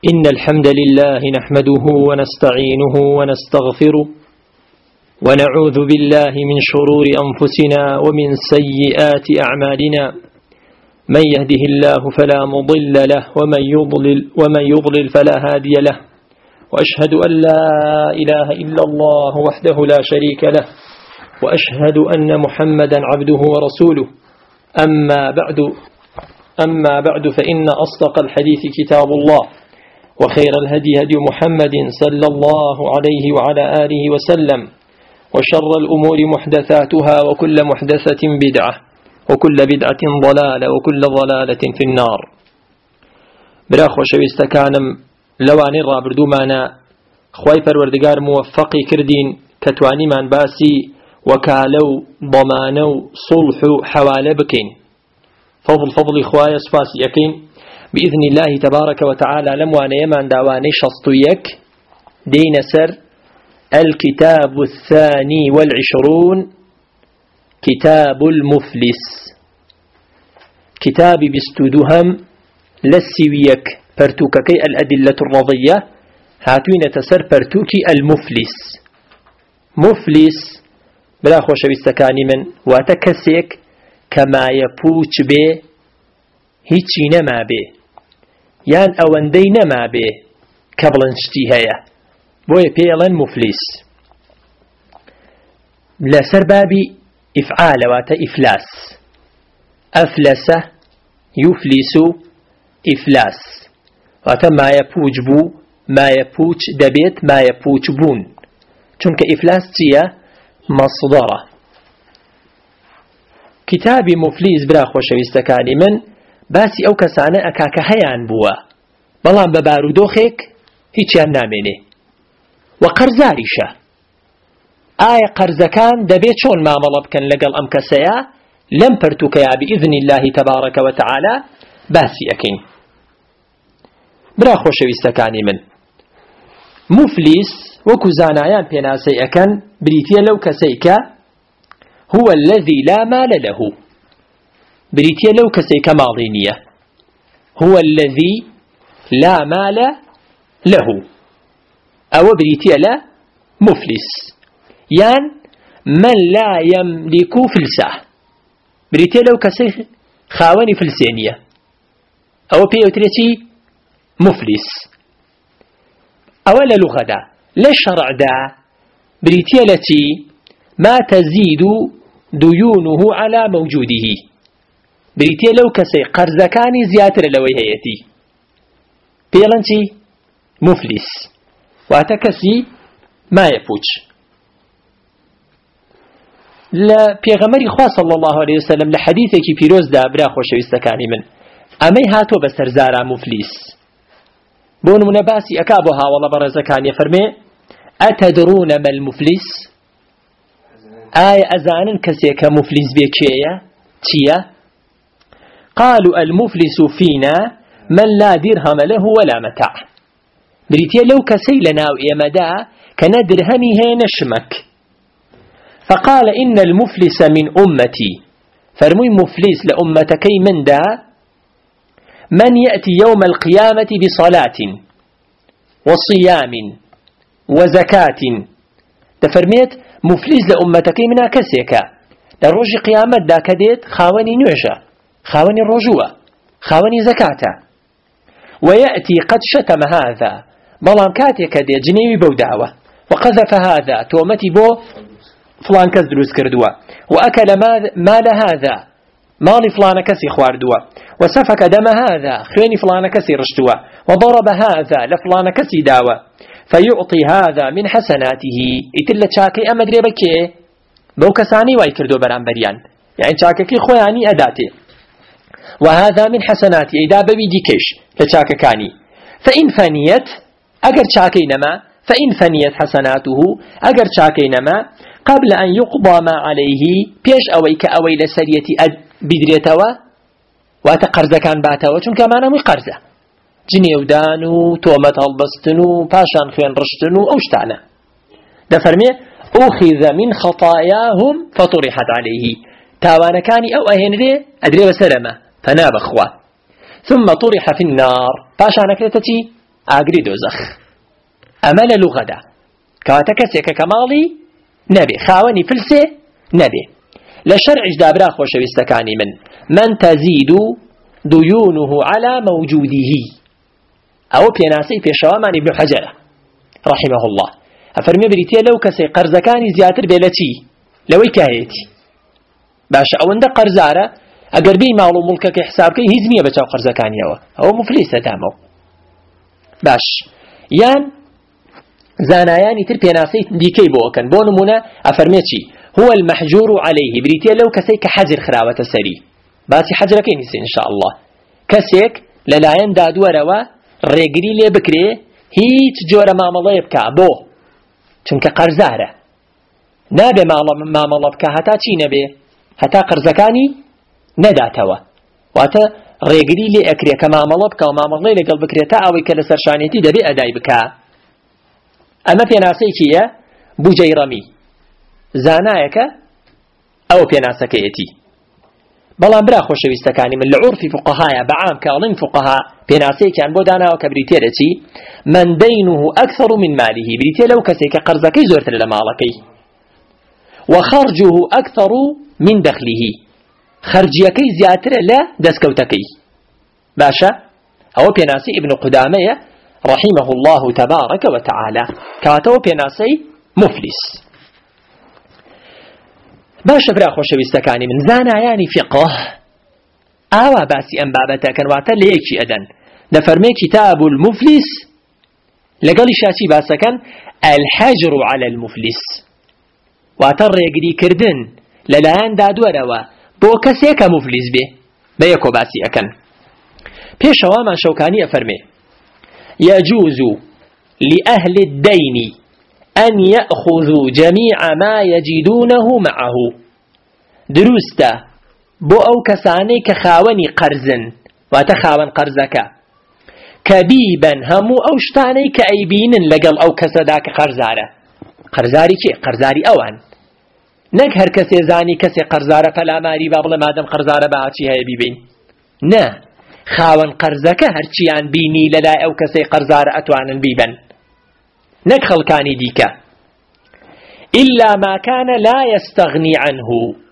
إن الحمد لله نحمده ونستعينه ونستغفره ونعوذ بالله من شرور أنفسنا ومن سيئات أعمالنا. من يهده الله فلا مضل له ومن يضلل فلا هادي له. وأشهد أن لا إله إلا الله وحده لا شريك له، وأشهد أن محمدا عبده ورسوله. أما بعد فإن أصدق الحديث كتاب الله، وخير الهدي هدي محمد صلى الله عليه وعلى آله وسلم، وشر الأمور محدثاتها، وكل محدثة بدعة، وكل بدعة ضلالة، وكل ضلالة في النار. براخ وشويستكانم لواني رابردو معنا خواي پروردگار موفقي كردين كتواني من باسي وكالو ضمانو صلح حوالة بكين. فضل خواي سفاسي يكين بإذن الله تبارك وتعالى. لموانا يمان داواني شصطيك دين سر الكتاب 22 كتاب المفلس. كتاب بستودهم لسويك برتوككي الأدلة الرضية هاتوين تسر برتوكي المفلس. مفلس بلا خوش بستكاني من واتكسيك كما يبوش به هيچي نما به يان اوندي نما به كبلنشتي هيا بوي بيلن مفلس. لسر بابي إفعال واتا إفلاس. أفلس يفلس إفلاس واتا ما يبوج بو ما يبوج دبيت ما يبوج بون، چونك إفلاس تيا مصدرة. كتابي مفلس برا خوشويستكاني من باسی ئەو کەسانە ئەکاکە هەیان بووە بەڵام بە بارودۆخێک هیچیان نامێنێ و قەرزاریشە. ئایا قەرزەکان دەبێت چۆن مامەڵە بکەن لەگەڵ ئەم کەسەیە؟ لەم پەرتووکەیە بإذن الله تبارك وتعالى باسی ئەکەین. برا خۆشەویستەکانی من، مفلیس وەکو زانایان پێناسەی ئەکەن بریتیە لەو کەسەی کە هو الذي لا مال له. بريتيا لو كسي كماضينية هو الذي لا مال له، أو بريتيا لا مفلس يان من لا يملك فلسه. بريتيا لو كسي خاوني فلسينية أو بيوتريتي مفلس. أولا لغة دا لا شرع دا بريتيا التي ما تزيد ديونه على موجوده. بريتيا لو كسي قرزكاني زياتر لوي هيتي بيلنتي مفلس واتكسي ما يفوج. لا بيغمري خواه صلى الله عليه وسلم لحديثك بيروز دا برا خوشويستكاني من أمي هاتو بسرزارا مفلس بون منباسي أكابوها والله برزكاني فرمي أتدرون ما المفلس؟ أزانن كسي كمفلس بيكيا تيا؟ قالوا المفلس فينا من لا درهم له ولا متاع. بريتيا لو كسي لنا وإيمدا كان درهمي هي نشمك. فقال إن المفلس من أمتي، فرمي مفلس لأمتكي من دا من يأتي يوم القيامة بصلاة وصيام وزكاة. تفرميت مفلس لأمتكي منا كسيكا لروج قيامة دا كديت خاوني نعشة، خاوني الرجوة، خاوني زكاة. ويأتي قد شتم هذا بلام كاتك دي جنيوي بودعوة، وقذف هذا تومتي بو فلان كز دروس كردوا، وأكل مال هذا مال فلان كسي خواردوا، وسفك دم هذا خيني فلان كسي رشتوا، وضرب هذا لفلان كسي داوة. فيعطي هذا من حسناته. إتلا شاكي أمدري بكي بو كساني واي كردو بران بريان، يعني شاكي خواني أداتي. وهذا من حسناتي إذا ببيدي كيش لشاككاني. فإن فنيت أجر شاكينما فإن فنيت حسناته أجر شاكينما قبل أن يقضى ما عليه بيش أويك أوي لسرية بدريتوا واتقرز كان باتوا چون كمان أمي قرزة جنيودانو تومت البستنو باشان خيان رشتنو أوشتانا. ده فرمي أخذ من خطاياهم فطرحت عليه. تاوانا كاني أو أهنري أدري وسلمة فناب أخوة ثم طرح في النار باشا نكرتتي ئاگری دۆزەخ. ئەمە لە لوغەدا کەواتە کەسێکە کە ماڵی نەبێ، خاوەنی فلسێ نەبێ. لە شەرعیشدا برا خۆشەویستەکانی من تەزید ديونه على موجوده ئەوە پێناسەی پێشەوامان ئیبن حەجەرە رحمه الله ئەفەرمێ بریتیە لەو کەسەی قەرزەکانی زیاتر بێ لە چی؟ لەوەی کایەتی. باشە ئەوەندە قەرزارە ئەگەر بی ماڵ و مڵکەکە حسابکەی هیچ نییە بەچاو قەرزەکانیەوە، ئەوە مفلیسە دامەوە. باش یان زانایانی تر پێناسەی دیکەی بۆکەن. بۆ نمونە ئەفەرمێ چی؟ هو المحجور عليه بریتیە لەو کەسەی کە حەجر خراوەتە سەری. باسی حەجرەکەی نیسێ ئینشاء الله. کەسێک لەلایەن دادوەرەوە ڕێگری لێ بکرێ هیچ جۆرە مامەڵەیە بکە بۆ چونکە قەرزارە، نابێ مامەڵە بکە هەتا چی نەبێ؟ هەتا قەرزەکانی نەداتەوە. واتە ڕێگری لێ ئەکرێ کە مامەڵە بکە و مامەڵەی لەگەڵ بکرێت تا ئەوەی کە لە سەرشانێتی دەبێ ئەدای بکە. ئەمە پێناسەیەکیە بوجەیڕەمی زانایەکە ئەوە پێناسەکەیەتی. بەڵام برا خۆشەویستەکانی من لە عورفی فقهایە بەعام کاڵین فقها پێناسەیەکیان بۆ داناوە کە بریتێ لە چی؟ من دەینه ئەکثر من ماله بریتێ لەو کەسێک کە قەرزەکەی زۆرتر لە ماڵەکەی وخرجه أكثر من دخله خرجيكي زياتر لا دسكوتكي. باشا أو بيناسي ابن قدامة رحمه الله تبارك وتعالى كاتو بيناسي مفلس. باشا برا خوشويستكاني من زانا يعني فقه آوا باسي أم بابتا كان واتا ليكي أدن نفرمي كتاب المفلس لقال شاسي باسا كان الحجر على المفلس واتر ريقري كردن للايان دادوروا بو كسيكا مفلس به بيكو باسي أكن بيشوا من شوكاني أفرمي يجوز لأهل الدين أن يأخذوا جميع ما يجدونه معه دروستا بو أو كساني كخاوني قرزن واتخاون قرزك كبيبا همو أو شتاني كأيبين لقل أو كسداك قرزارة قرزاري كي قرزاري أوان نك هر كسي زاني كسي قرزارة فلا ماري بابل مادم قرزارة باعتي هاي بيبين نا خاون قرزك هرچيان بيني للا أو كسي قرزارة أتوان بيبن نك خلقاني ديكا إلا ما كان لا يستغني عنه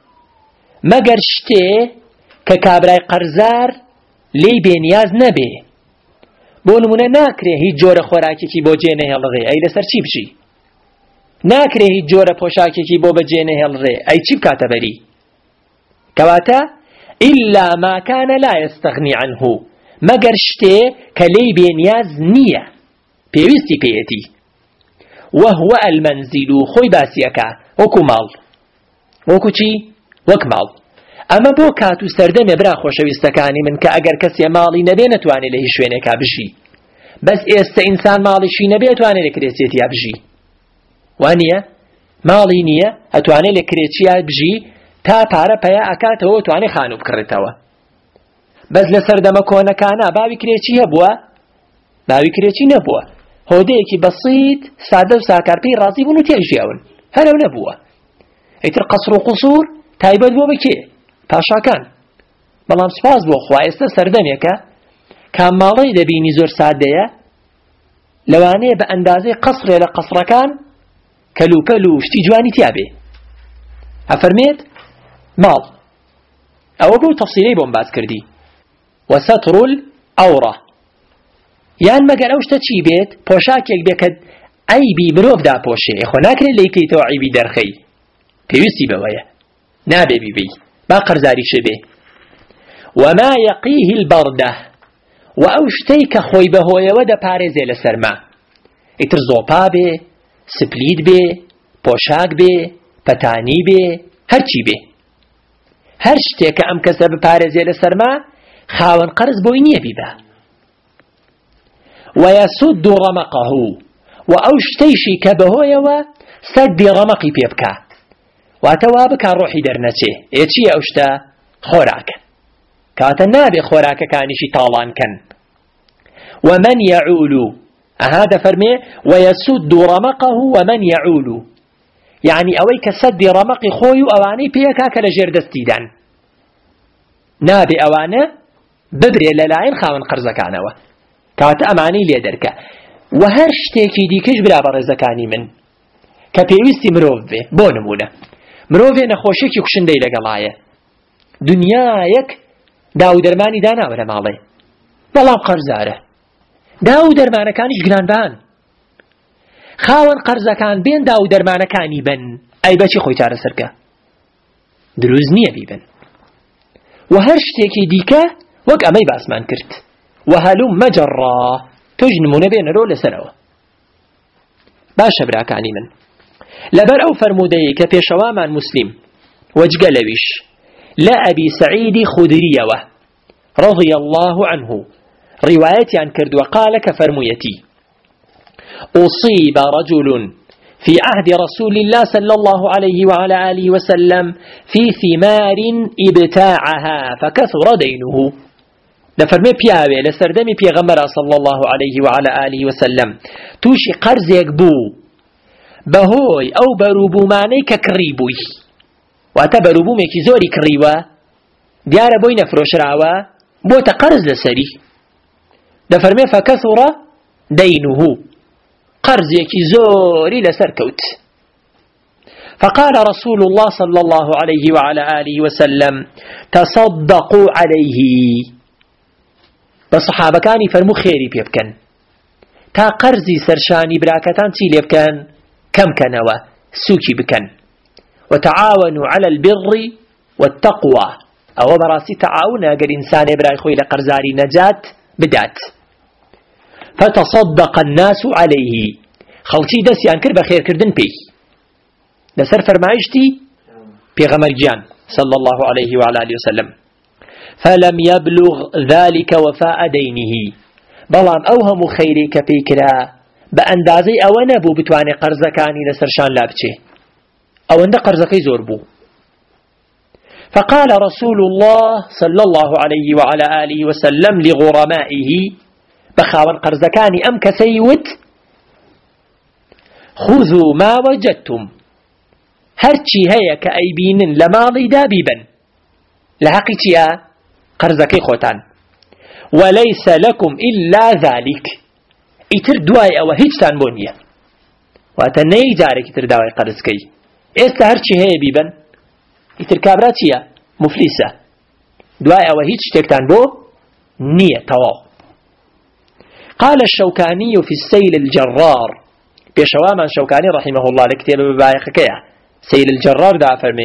مگر شتي ككابراي قرزار لي بينياز نبي بونمونه ناكري هي جور خوراكي كي بو جينه هلغي اي لسر چي بشي ناكري هي جور پوشاكي كي بو بجينه هلغي اي چي بكاتبري كواتا إلا ما كان لا يستغني عنه مگر شتي كلي بينياز نية بيوستي بيتي وهو المنزل خوي باسيكا وكو مال وكو چي وك مال اما بو كاتو سردم برا خوشويستكاني من كأجر كسي مالي نبي نتواني له شوينك بشي بس است انسان مالي شي نبي تواني لكريتيتي بشي وانيا مالي نيه اتواني لكريتيا بشي تا پارە پەیا ئەکاتەوە توانێ خانوو بکڕێتەوە بەس لە سەردەمە کۆنەکانە باوی کرێکی هەبووە باوی کرێکی نەبووە هۆدەیەکی بەسیط سادە و ساکارپێی ڕازی بوون و تێژیاون هەرەو نەبووە ئیتر قەسر و قوسور تایبەت بۆ بکێ پاشاکان بەڵام سپاس بۆ خوا ئێستا سەردەمێکە کام ماڵەی دەبینی زۆر سادەیە لەوانەیە بە ئەندازەی قەسرێ لە قەسرەکان کەلوپەل و شتی جوانی تیابێ ئەفەرمێت ماڵ ئەوە بۆ تەفسیلەی بۆم باس کردی وەسەتر العەورە یان مەگەر ئەو شتە چی بێت پۆشاکێک بێت کە عەیبی مرۆڤ داپۆشێ خۆ ناکرێت لێی بکەیتەوە عەیبی دەرخەی پێویستی بەوەیە نابێ بیبی با قەرزاریشە بێ وما يقيه البردة وأو شتەی کە خۆی بەهۆیەوە دەپارێزێ لە سەرما ئیتر زۆپا بێ سپلید بێ پۆشاک بێ پەتانی بێ هەرچی بێ هەر شتێک کە ئەم کەسە بپارێزێ لە سەرما خاوەن قەرز بۆی نییە بیبە ويسد رمقه وأو شتيشي كبهويوا سد رمقي بيبكا واتوا بكا روحي درنتي ايتشي اوشتا خوراك كاتا نابي خوراك كانشي طالان كان ومن يعول هذا فرمي ويسد رمقه ومن يعول يعني اويك سد رمقي خويو اواني بيكا كالجير دستيدان نابي اواني ببري للاين خاون قرزكانوا كات أماني لي دركا وهرشتكي دي كش بلا برزكاني من كبيوستي مروف به بونمونه مروف نخوشك يكشن دي لقلاية دنيايك داو درماني دانا ولا مالي بلام قرزاره داو درمانه كانش گلان بان خاون قرزه كان بين داو درمانه كاني بن اي بچي خوي چاره سرکه دروز نیه بیبن وهر شتێکی دیکە وەک ئەمەی باسمان کرد وهلم مجرا توش نمونە بێنەرۆ لەسەرەوە باشە براکانی من لەبەر ئەو فەرموودەیە کە پێشەوامان مسلم وەجگە لەویش لا أبي سعيد خدريوة رضي الله عنه روايتي عن كرد وقال كفرميتي أصيب رجل في عهد رسول الله صلى الله عليه وعلى آله وسلم في ثمار ابتاعها فكثر دينه لفرمي بياوي لسردمي بيغمر صلى الله عليه وعلى آله وسلم توشي قرز يكبو بهوي أو بروبو ماني ككريبوي واتبروبو ميكي زوري كريوا ديار بوين فروش راوا بوت قرز لسري لفرمي فكثر دينه قرز يكي زوري لسركوت فقال رسول الله صلى الله عليه وعلى آله وسلم تصدقوا عليه بصحابة كاني فرمو خيري بيبكن تا قرزي سرشاني براكتان تي ليبكن كم كنوا سوكي بكن وتعاونوا على البر والتقوى أو براسي تعاون أجر إنسان براي خوي لقرزاري نجات بدات فتصدق الناس عليه خلتي دسي أنكر بخير كردن بي لسر فرمايشتي بيغمر جان صلى الله عليه وعلى آله وسلم فلم يبلغ ذلك وفاء دينه بلان أوهم خيري كبيكرا بأندازي أو نبو بتواني قرزكاني لسرشان لابتشي أو أن قرزكي زوربو فقال رسول الله صلى الله عليه وعلى آله وسلم لغرمائه بخاون قرزكاني أم كسيوت خذوا ما وجدتم هرچی هەیە کە ئەیبینن لە ماڵی دابیبن لە حەقی چیە قەرزەکەی خۆتان وليس لكم إلا ذلك ئیتر دوای ئەوە هیچتان بۆ نییە واتە نەی جارێکی تر داوای قەرزکەی ئێستا هەرچی هەیە بیبن ئیتر کابرا چییە مفلیسە دوای ئەوە هیچ شتێکتان بۆ نییە تەواو قال الشوكاني في السيل الجرار بيشوامان شوكاني رحمه الله لكتاب ببايخكيه سيل الجرار دا فرمي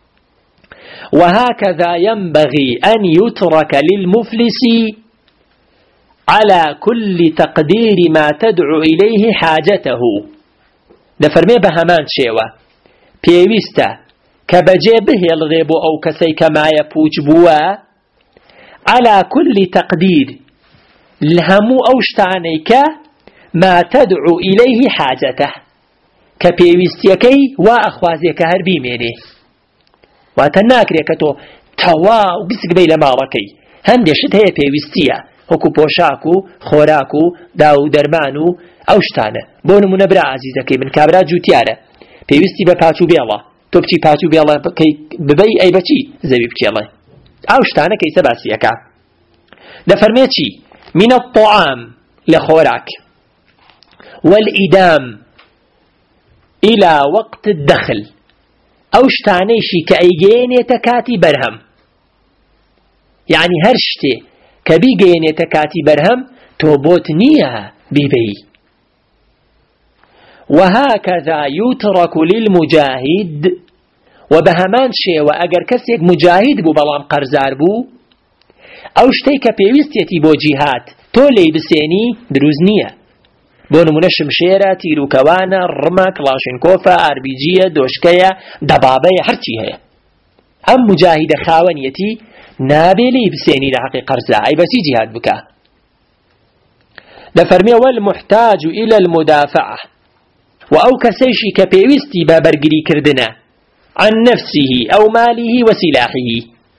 وهكذا ينبغي أن يترك للمفلس على كل تقدير ما تدعو إليه حاجته دا فرمي بهمان شيوة بيويستا كبجيبه الغيب أو كسي كما يبوج بوا على كل تقدير الهمو أوشتانيك ما تدعو إليه حاجته كبيويستيكي وأخوازيك هربي ميري واتناكريك تو تواو بسك بي لمالكي هندي شت هي بيويستيا هكو بوشاكو خوراكو داو درمانو أوشتانه بون منبرا عزيزكي من كابرا جوتياره بيويستي بپاچو بيلا تو بچي پاچو بيلا ببي أي بچي زبي بچيلا أوشتانه كي سباسيكا لفرميتي من الطعام لخوراك والإدام إلى وقت الدخل أوشتانيشي كأيجين يتكاتي برهم يعني هرشتي كبيجين يتكاتي برهم توبوت نية بيبي وهكذا يترك للمجاهد وبهمان شيء وأجر كسيك مجاهد بو بلام قرزار بو أوشتي كبيوستيتي بو جهات تولي بسيني دروزنية بۆ نمونە شمشێرە تیروکەوانە ڕمە کڵاشینکۆفە ئاربیجیە دۆشکەیە دەبابەیە هەرچی هەیە ئەم مجاهیدە خاوەنیەتی نابێ لێی بسێنی لە حەقی قەرزە ئەیبەسی جیهاد بکە لەفەرمێ والمحتاج إلى المدافعة و ئەو کەسەیشی کە پێویستی بە بەرگریکردنە عن نفسه أو ماله وسلاحه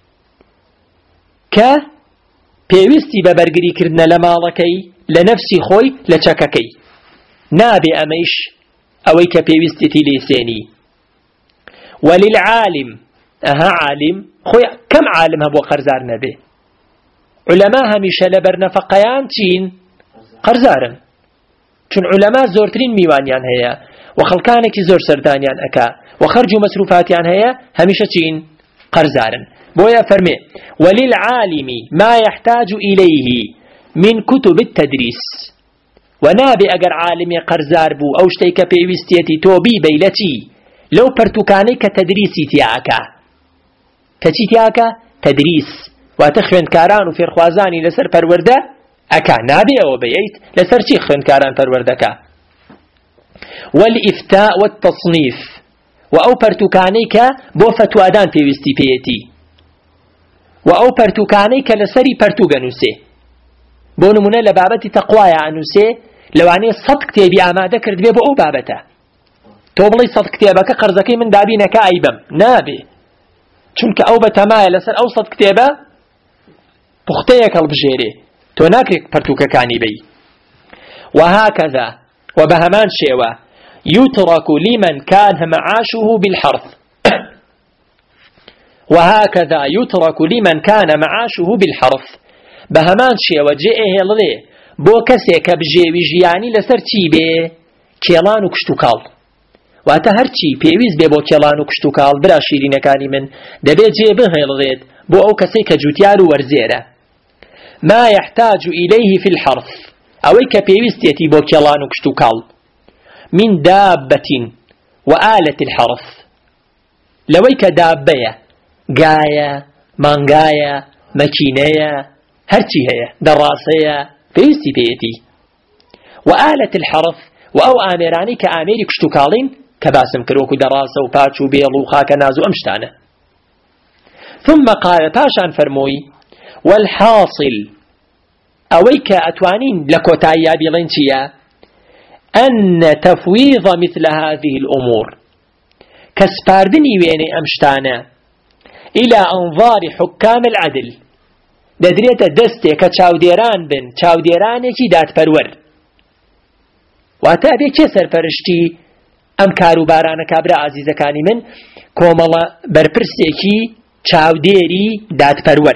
کە پێویستی بە بەرگریکردنە لە ماڵەکەی لە نفسی خۆی لە چەکەکەی نابێ ئەمەیش ئەوەی کە پێویستێتی لێسێنی وللعالم عالم خۆی کەم عالم هەبووە قەرزار نەبێ علەما هەمیشە لە بەرنەفەقەیان چین قەرزارن چون علەما زۆرترین میوانیان هەیە و خەڵکانێکی زۆر سەردانیان ئەکا و خەرج و مەسروفاتیان هەیە هەمیشە چین قەرزارن بۆیە فەرمێ وللعالم ما يحتاج إليه من كتب التدريس ونابي أجر عالمي قرزار بو أو شتيك بيوستيتي توبي بيلتي لو برتكاني كتدريسي تياكا كتي تياكا تدريس وتخفن كاران في الخوازاني لسر پرورده أكا نابي أو بيت لسر چي خفن كاران پروردكا والإفتاء والتصنيف وأو برتكاني كبو فتوادان بيوستي بيتي وأو برتكاني كلسري برتوغنوسي بۆ نمونە لە بابەتی تەقوایە ئەنووسێ لەوانەیە 100 کتێبی ئامادە کرد بێ بۆ ئەو بابەتە تۆ بڵی 100 کتێبەکە قەرزەکەی من دابینەکە ئەیبم نابێ چونکە ئەو بەتەمایە لەسەر ئەو 100 کتێبە پوختەیەک هەڵبژێرێ تۆ ناکرێت پەرتووکەکانی بی وهكذا وبهمان شێوە يترك لمن كان معاشه بالحرث وهكذا يترك لمن كان معاشه بالحرث بهمان شێوە جێئێڵێ بۆ کەسێک کە بژێوی ژیانی لەسەر چی بێ کێڵان و کشت و کاڵ واتە هەرچی پێویست بێ بۆ کێڵان و کشت و کاڵ برا شیرینەکانی من دەبێت جێ بهێڵێت بۆ ئەو کەسێک کە جوتیار و وەرزێرە ما يحتاج إليه في الحرث ئەوەی کە پێویستێتی بۆ کێڵان و کشت و کاڵ من دابة وآلة الحرث لەوەی کە دابەیە گایە مانگایە مەکینەیە هرچی هەیە دەڕاسەیە پێویستی پێیەتی وآلة الحرث و ئەو ئامێرانی کە ئامێری کشت و کاڵین کە باسم کردوەکو دەڕاسە و پاچ و بێڵ و خاکە ناز و ئەم شتانە ثم قال پاشان فەرمووی والحاصل ئەوەی کە ئەتوانین لە کۆتایییا بڵێن چییە أن تفويض مثل هذه الأمور كسباردني وين أمشتانا إلى أنظار حكام العدل دەدرێتە دەستێک کە چاودێران بن چاودێرانێکی دادپەروەر واتە بێ کێ سەرپەرشتی ئەم کاروبارانە کابرا عەزیزەکانی من کۆمەڵە بەرپرسێکی چاودێری دادپەروەر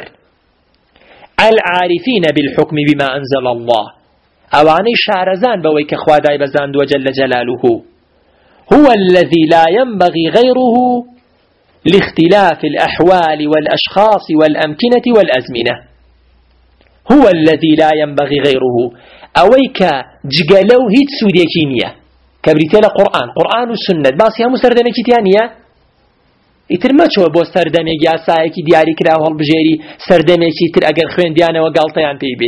العارفين بالحكم بما أنزل الله ئەوانەی شارەزان بەوەی کە خوا دایبەزاندووە جەل جەلالوه هو الذي لا ينبغي غيره لاختلاف الأحوال والأشخاص والأمكنة والأزمنة هو الذي لا ينبغي غيره أويك جقلو هيت سوديكينية كبريتيلا قرآن والسنة باسي همو سردميكي تانية يترمچو بو سردميكي ياسايكي دياري كراو هالبجيري سردميكي تر اگر خوين ديانة وقالتيان بيبي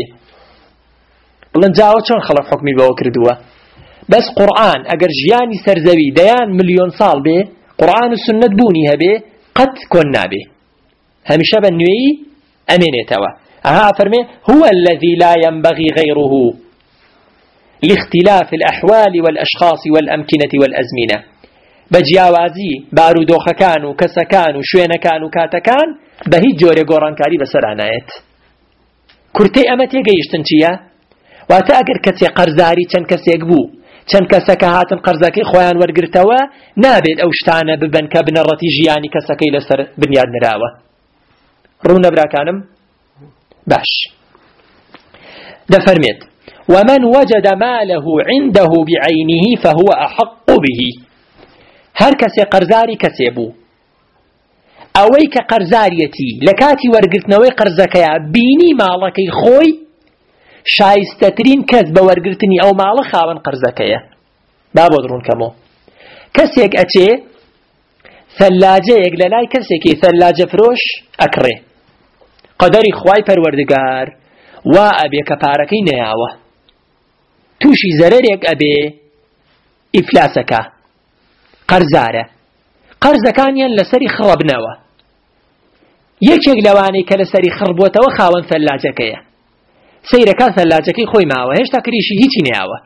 بلن جاوة چون خلق حكمي بو كردوه بس قرآن اگر جياني سرزوي ديان مليون سال بي قرآن والسنة بوني هبه قد كنا به هميشه بنوي أمينتوا فرمي هو الذي لا ينبغي غيره لاختلاف الأحوال والأشخاص والأمكنة والأزمنة بجياوازي بارودوخ كانوا كسكانوا شوين كانوا كاتكان بهي جوري قرآن كاري بسرانايت كرتي أمتي قيشتن چيا واتا اگر كتي قرزاري چن كسي اقبو چەند کەسەکە هاتن قەرزەکەی خۆیان وەرگرتەوە نابێت ئەو شتانە ببن کە بنەڕەتی ژیانی کەسەکەی لەسەر بنیاد نراوە ڕوونە براکانم باش دەفەرمێت ومن وجد ماله عنده بعينه فهو أحق به هەر کەسێ قەرزاری کەسێ بوو ئەوەی کە قەرزاریەتی لە کاتی وەرگرتنەوەی قەرزەکەیە بینی ماڵەکەی خۆی شایستەترین کەس بە وەرگرتنی ئەو ماڵە خاوەن قەرزەکەیە با بۆ دڕونکەمەوە کەسێک ئەچێ ثەلاجەیەک لە لای کەسێکی ثەلاجە فرۆش ئەکڕێ قەدەری خوای پەروەردگار وا ئەبێ کە پارەکەی نەیاوە تووشی زەرەرێک ئەبێ ئیفلاسەکە قەرزارە قەرزەکانیان لەسەری خڕەبنەوە یەکێک لەوانەی کە لەسەری خڕبووەتەوە خاوەن ثەلاجەکەیە سەیرەکە ثەلاجەکەی خۆی ماوە هێشتا کریشی هیچی نەیاوە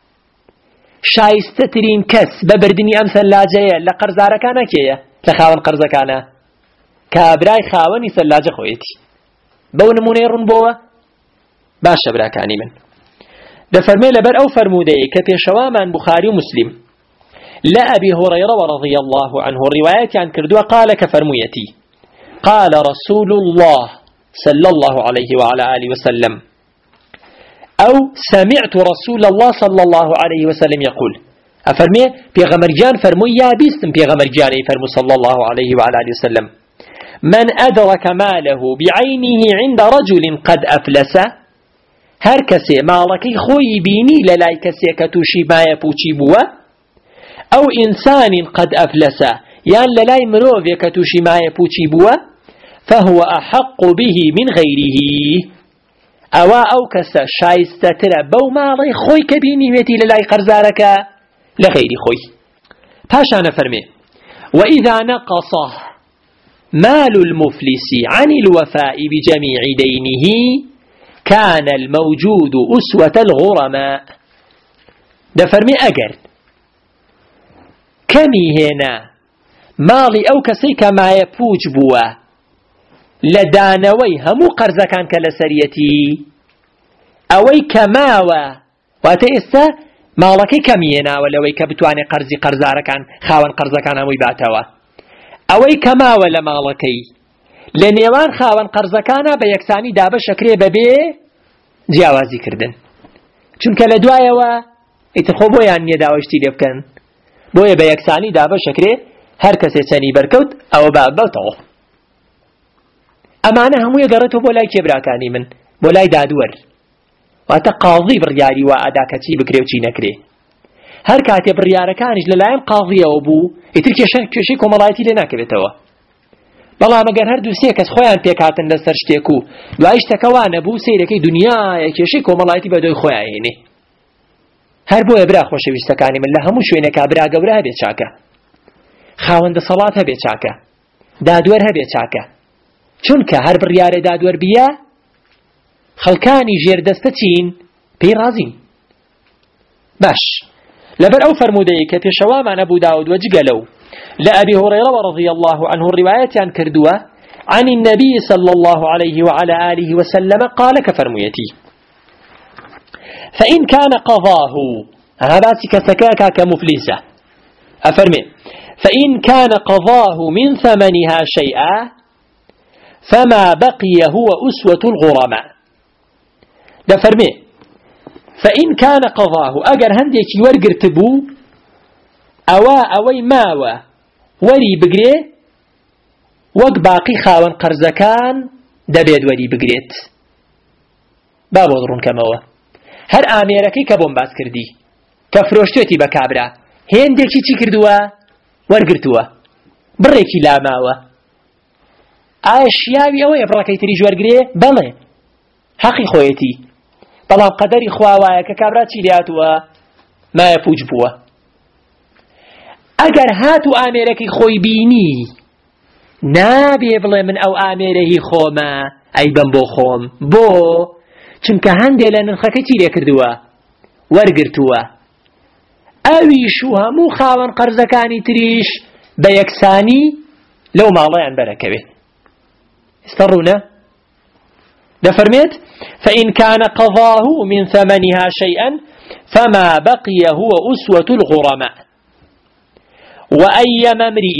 شایستەترین کەس بە بردننی ئەم ثەلاجەیە لە قەرزارەکانە کێیە لە خاوەن قەرزەکانە کابرای خاوەنی ثەلاجە خۆیەتی بەو نمونەی ڕوون بۆوە باشە براکانی من دەفەرمێ لەبەر ئەو فەرموودەیە کە پێشەوامان بوخاری و مسلم لا أبي هريرة رضي الله عنه الروايات عن كردوة قال كفرميتي قال رسول الله صلى الله عليه وعلى آله وسلم أو سمعت رسول الله صلى الله عليه وسلم يقول أفرمي بيغمر جان فرمو يا بيستم بيغمر جاني فرمو صلى الله عليه وعلى آله وسلم من أدرك ماله بعينه عند رجل قد أفلس هر كسي مالكي خوي بيني للاي كسي كتوشي ما يبوشي بوا أو إنسان قد أفلس يان للاي مروف كتوشي ما يبوشي بوا فهو أحق به من غيره أو كسا شايستتر بو مالي خوي كبيني ويتي للاي قرزارك لغير خوي باشا فرمي وإذا نقص مال المفلس عن الوفاء بجميع دينه كان الموجود أسوة الغرماء ده فرمي أجر كمي هنا مالي أو كسيك ما يبوج بوا لدانوي همو قرزة كان كالسريتي أوي كماوة واتئسا مالكي كمينا ولوي كبتواني قرزي قرزارة كان خاون قرزة كان همو باتوا أوي كماوة لمالكي لنيوان خاون قرزة كان بيكساني دابا شكري ببي جیاوازی کردن چونکە لە دوایەوە ئیترخۆ بۆیان نییە داوەشتی لێ بکەن بۆیە بە یەکسانی دابە شەکرێ هەر کەسێ چەنی بەرکەوت ئەوە بەوتەوە ئەمانە هەمووی گەڕێتەوە بۆ لای کێبراکانی من بۆ لای دادوەر واتە قاضی بڕیاری وا ئەدا کە چی بکرێ و چی نەکرێ هەر کاتێ بڕیارەکانیش لەلایەن قاضیەوە بوو ئیتر کێشەی کۆمەڵایەتی لێ ناکەوێتەوە بەڵام ئەگەر هەردوو سێ کەس خۆیان پێکاتن لەسەر شتێک و دوای شتەکەوا نەبوو سەیرەکەی دنیایە کێشەی کۆمەڵایەتی بەدۆی خۆیان هێنێ هەر بۆیە برا خۆشەویستەکانی من لە هەموو شوێنێکا برا گەورە هەبێ چاکە خاوەندە سەڵات هەبێ چاکە دادوەر هەبێ چاکە چونکە هەر بڕیارە دادوەر بیە خەڵکانی ژێردەستە چین پێی رازین باش لەبەر ئەو فەرموودەیە کە پێشەوامان هەبوو داود وەجگە لەو لأبي هريرة رضي الله عنه الرواية عن كردوة عن النبي صلى الله عليه وعلى آله وسلم قال كفرميتي فإن كان قضاه هذا كسكاكا كمفلسة أفرمي فإن كان قضاه من ثمنها شيئا فما بقي هو أسوة الغرماء ده فرمي فإن كان قضاه أجر هنديك ورقرتبو أوي ماوى وەری بگرێ وەک باقی خاوەن قەرزەکان دەبێت وەری بگرێت با بۆ ڕوونکەمەوە هەر ئامێرەکەی کە بۆم باس کردی کە فرۆشتێتی بە کابرا هێندێکی چی کردووە وەرگرتووە بڕێکی لاماوە ئایا شیاوی ئەوەیە بڕەکەی تریش وەرگرێ بەڵێ حەقی خۆیەتی بەڵام قەدەری خوا وایە کە کابرا چی لێهاتووە مایە پوچ بووە ئەگەر هات و ئامێرەکەی خۆی بینی نابێ بڵێ من ئەو ئامێرەی خۆمە ئەی بم بۆ خۆم بۆ چونکە هەندێک لە نرخەکەی چی لێ کردووە وەرگرتووە ئەویش و هەموو خاوەن قەرزەکانی تریش بە یەکسانی لەو ماڵەیان بەرەکەوێ ئێستا ڕوونە دەفەرمێت فإن كان قضاه من ثمنها شيئا فما بقي هو أسوة الغرماء وأيما امرئ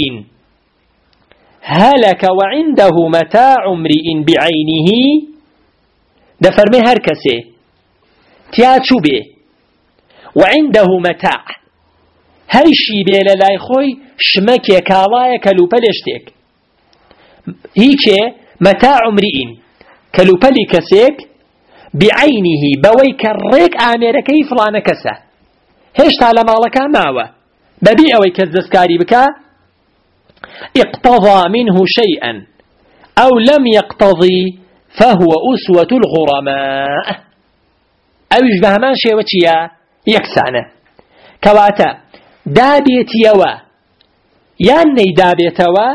هلك وعنده متاع امرئ بعينه دفرمي هركسي تياتشو بي وعنده متاع هرشي بي للاي خوي شمكي كالايا كالوبالشتك هيكي متاع امرئ كالوبالي كسيك بعينه بويك الريك آميركي فلان كسا هشتا لمالكا ماوه ببيع ويكزسكاري بكا اقتضى منه شيئا أو لم يقتضي فهو أسوة الغرماء أو يشبه من شيء وشيا يكسانه كواتا دابيت يوا يعني دابيت يوا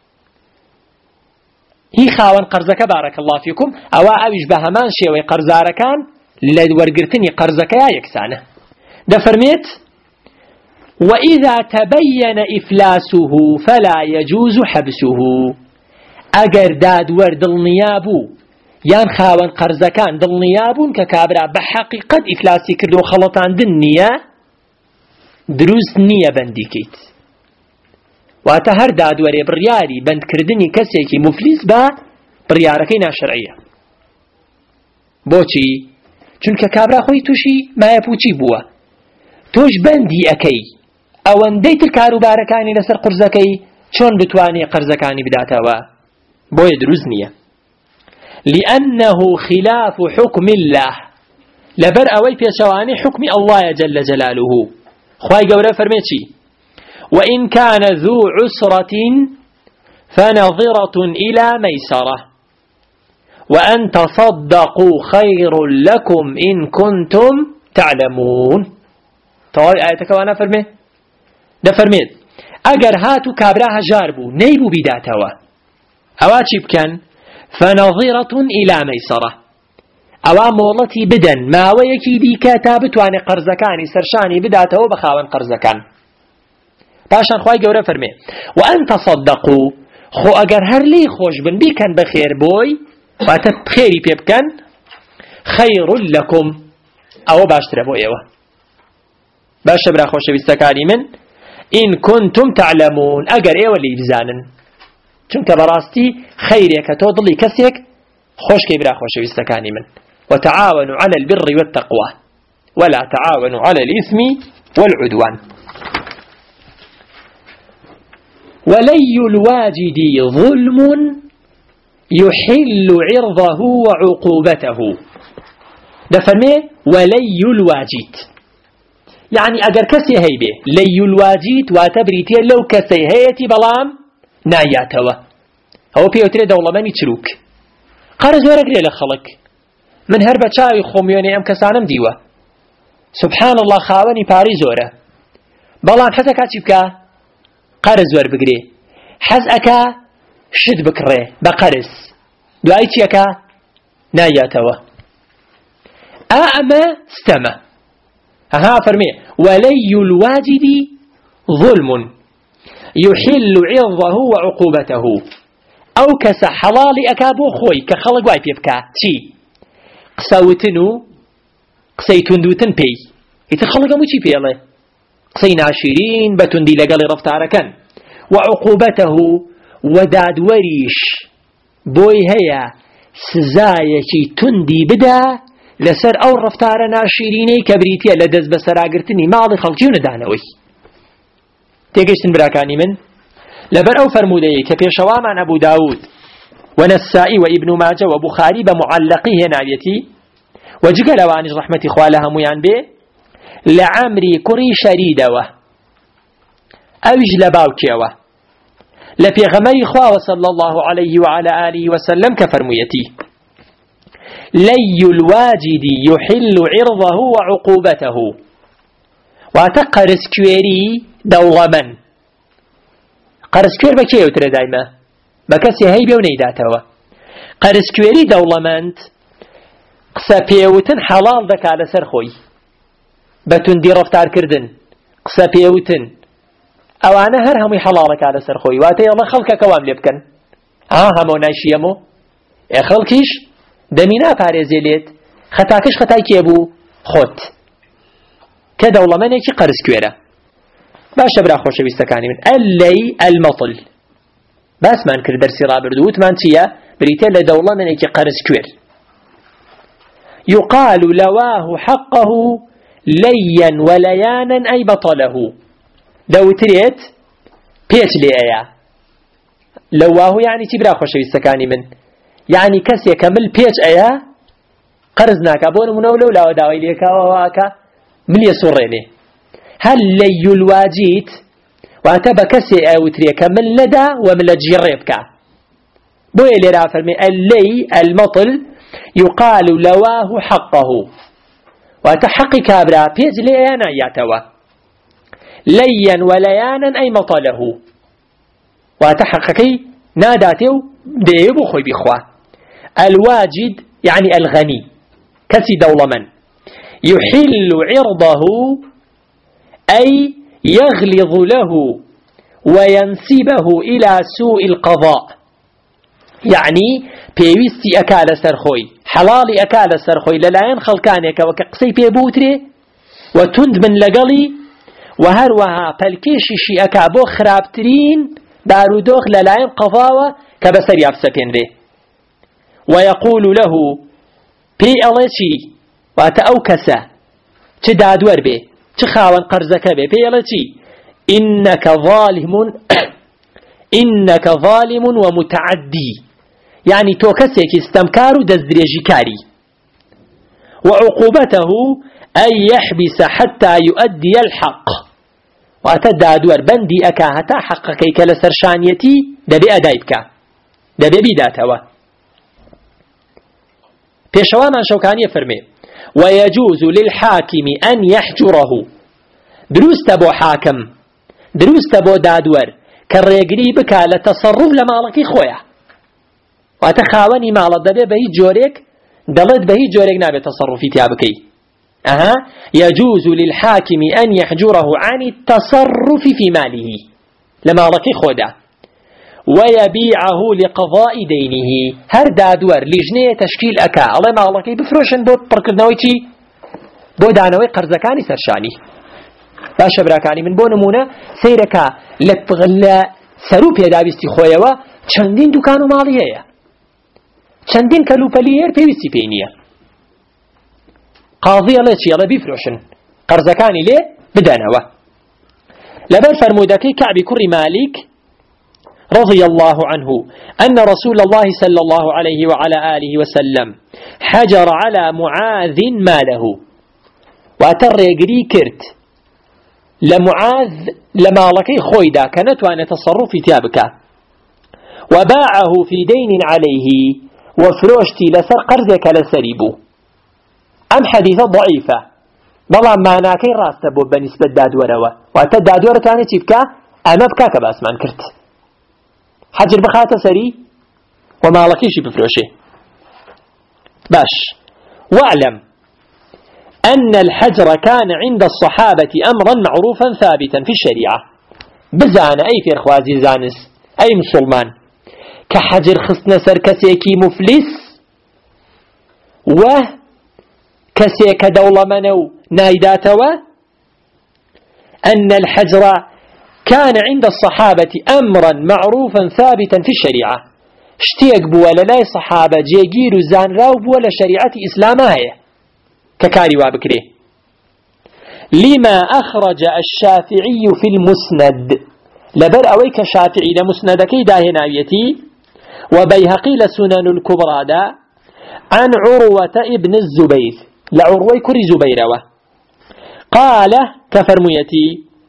هي خاون قرزك بارك الله فيكم أو يشبه من شيء ويقرزاركان لورقرتني قرزك يا يكسانه ده فرميت وإذا تبين إفلاسه فلا يجوز حبسه أجر داد ورد النيابو يان خاون قرزكان دل نيابون ككابرا بحقيقة إفلاسي كردو خلطان دنيا دروس نية بنديكيت واتهر داد وري برياري بند كردني كسيكي مفلس با برياركينا شرعية بوشي چونکە کابرا خۆی تووشی مایەپوچی بووە تۆش بەندی ئەکەی ئەوەندەی تر کاروبارەکانی لەسەر قورزەکەی چۆن بتوانێ قەرزەکانی بداتەوە بۆیە دروست نییە لأنه خلاف حكم الله لبر أوي بيشواني حكم الله جل جلاله خواهي قولا فرميتي وإن كان ذو عسرة فنظرة إلى ميسرة وأن تصدقوا خير لكم إن كنتم تعلمون طوال آياتك وأنا فرمي ده فرميت أجر هاتو كابراها جاربو نيبو بداتوا أواتي بكن فنظرة إلى ميسرة أوا مولتي بدن ما ويكي دي كاتابت واني قرزكاني سرشاني بداته بخاون قرزكان باشان خواهي قورا فرمي وأن تصدقوا خو أجر هر لي خوش بن بيكن بخير بوي واتبخيري بيبكن خير لكم أو باشتر بوي باش برا خوش بيستكاري من إن كنتم تعلمون أجر إيه ولي بزانن چونکە بەڕاستی خەیرێکە تۆ دڵی کەسێک خۆشکەی برا خۆشەویستەکانی من وتعاونوا على البر والتقوى ولا تعاونوا على الإثم والعدوان ولي الواجد ظلم يحل عرضه وعقوبته دفرمي ولي الواجد يعني أجر كسي هيبه لي الواجد واتبريتي لو كسي هيتي بلام نایاتەوە ئەوە پێوترێ دەوڵەمەندی چروک قەرز وەرەگرێ لە خەڵک من هەر بە چاوی خۆمیێنێ ئەم کەسانم دیوە سبحان الله خاوەنی پارەی زۆرە بەڵام حەز ئەکا چی بکە قەرز وەربگرێ حەز ئەکا شت بکڕێ بە قەرز دوای چی ئەکا نایاتەوە ئەمە ستەمە ئەها فەرمێ وەلەی الواجد ظلم يحل عرضه وعقوبته أو كس حلال أكابو خوي كخلق واي بيبكا تي قساوتنو قسيتندوتن بي يتخلق مو تي بيله قسينا عشرين بتندي لقال رفتاركن وعقوبته وداد وريش بوي هيا سزايكي تندي بدا لسر أو رفتارنا عشريني كبريتيا لدز بسراقرتني ماضي خلقيون دانوي تيجيشتن براكاني من لبر أو فرمودي كبيشوامان أبو داود ونسائي وابن ماجه وبخاري بمعلقيه نابيتي وجقل وانج رحمة خوالها ميان به لعمري كري شريدوه أوج لباوكيوه لبيغمري خواه صلى الله عليه وعلى آله وسلم كفرميتي لي الواجد يحل عرضه وعقوبته واتقرس كويري دەوڵەمەن قەرزکوێر بە کێ وترە دایمە بە کەسی هەیبێ و نەیداتەوە قەرزکوێری دەوڵەمەند قسە پێوتن حەڵاڵ دەکا لەسەر خۆی بە توندی ڕەفتارکردن قسە پێوتن ئەوانە هەر هەمووی حەڵاڵەکا لەسەر خۆی واتە ئەڵە خەڵکەکەوام لێ بکەن هەموو ناشیەمۆ خەڵکیش دەمی ناپارێزێ لێت خەتاکەش خەتای کێ بوو خۆت کە دەوڵەمەنێکی قەرزکوێرە باشە برا خۆشەویستەکانی من ئەلەی ئەلمەطل باسمان کرد دەرسی ڕابردوو وتمان چییە بریتە لە دەوڵەمەنێکی قەرزکوێر يقال لواه حقه ليا وليانا أي بطله دەوترێت پێچ لێیە لواه يعني تبرا خۆشەویستەکانی من يعني کەسێکە مل پێچ ئەیە قەرز ناکا بۆ نمونە لەولاوە داوای لێکاوەکە ملیە سوڕێنێ هل لي الواجد واتبا كسي اوتريك من لدى ومن لجيريبك بوي اللي رافر من اللي المطل يقال لواه حقه واتحقي كابرا بيز ليانا ياتوا ليا وليانا اي مطله واتحققي ناداتيو ديبو خوي بخوا الواجد يعني الغني كسي دولمن يحل عرضه أي يغلظ له وينسبه إلى سوء القضاء يعني بيويستي أكال سرخوي حلالي أكال سرخوي للاين خلقانيك وكقصي بيبوتري وتند من لقلي وهروها بالكيشي أكابو خرابترين بارودوخ للاين قضاوة كبسر يفسبين به ويقول له بي أليشي واتە ئەو کەسە چ دادوەر بێ چ خاوەن قەرزەکە بێ پێڵە چی إنك ظالم ومتعدي يعني تو كسيك استمكار دزدريجي كاري وعقوبته أن يحبس حتى يؤدي الحق واتدادور بندي أكا هتا حقكي كالسرشانيتي دبي أدايبك دبي بداتوا بيشوامان شوكانية فرمي ويجوز للحاكم أن يحجره دروست بو حاكم دروست بو دادور كالريقري بكا لتصرف لمالكي خويا واتخاوني مالا دبي بهي جوريك دلت بهي جوريك نابي تصرفي تيابكي يجوز للحاكم أن يحجره عن التصرف في ماله لمالكي خودا ويبيعه لقضاء دينه هر دادور لجنية تشكيل أكا الله مالكي بفروشن بو بركدنويتي بو دانوي قرزكاني سرشاني باشا براكاني من بو نمونة سيركا لتغلى سروب يدابستي خويا چندين دكانو مالية چندين كالوباليير بيوستي بينية قاضي الله چي الله بفروشن قرزكاني ليه بدانوا لبر فرمودكي كعب كري مالك رضي الله عنه أن رسول الله صلى الله عليه وعلى آله وسلم حجر على معاذ ماله واتر يقري كرت لمعاذ لمالكي خويدا كانت وأن تصرف تيابك وباعه في دين عليه وفروشتي لسر قرزك لسريبو أم حديثة ضعيفة بلا معناكي راستبو بنسبة دادورة وأتا دادورة تاني تبكى أما بكاك بأسمان كرت حجر بخاته سري ومالكيش بفروشه باش واعلم أن الحجر كان عند الصحابة أمرا معروفا ثابتا في الشريعة بزان أي في إخوازي زانس أي مسلمان كحجر خصنا سركسيكي مفلس وكسيك دولة منو نايداتوا أن الحجر كان عند الصحابة أمرا معروفا ثابتا في الشريعة اشتيق بولا لا صحابة جيجير زان راو بولا شريعة إسلامها ككاري وابكري لما أخرج الشافعي في المسند لبر أويك شافعي لمسندكي داهنايتي وبيهقي لسنن الكبرى دا عن عروة ابن الزبير لعروة كري زبيرة قال كفرميتي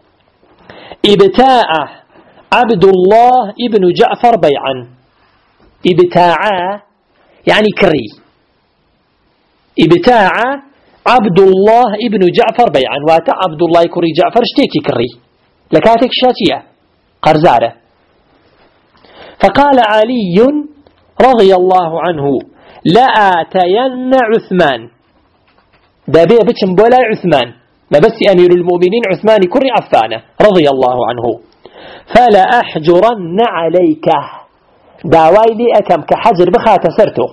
ابتاع عبد الله ابن جعفر بيعا ابتاع يعني كري ابتاع عبد الله ابن جعفر بيعا واتا عبد الله كري جعفر اشتيكي كري لكاتك شاتية قرزارة فقال علي رضي الله عنه لآتين عثمان دابي بتشم بولا عثمان ما بس أمير المؤمنين عثمان كري عفانة رضي الله عنه فلا أحجرن عليك داواي لي أكم كحجر بخات سرته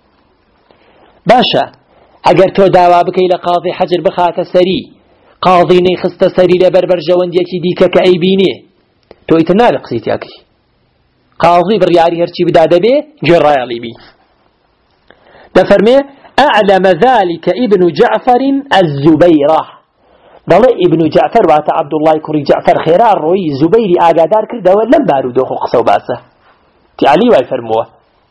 باشا اگر تو داوا بكي لقاضي حجر بخات سري قاضي نيخست سري لبربر جوان ديكي ديكا كأيبيني تو اتنا لقصيت ياكي قاضي برياري هرشي بداده بي جرايالي بي دفرمي أعلم ذلك ابن جعفر الزبيرة دڵێ ابن جعفر واتە عەبدوڵڵای کوڕی جعفر خێرا ڕۆیی زوبەیری ئاگادار کردەوە لەم بارودۆخ و قسە و باسە تی عەلی وای فەرمووە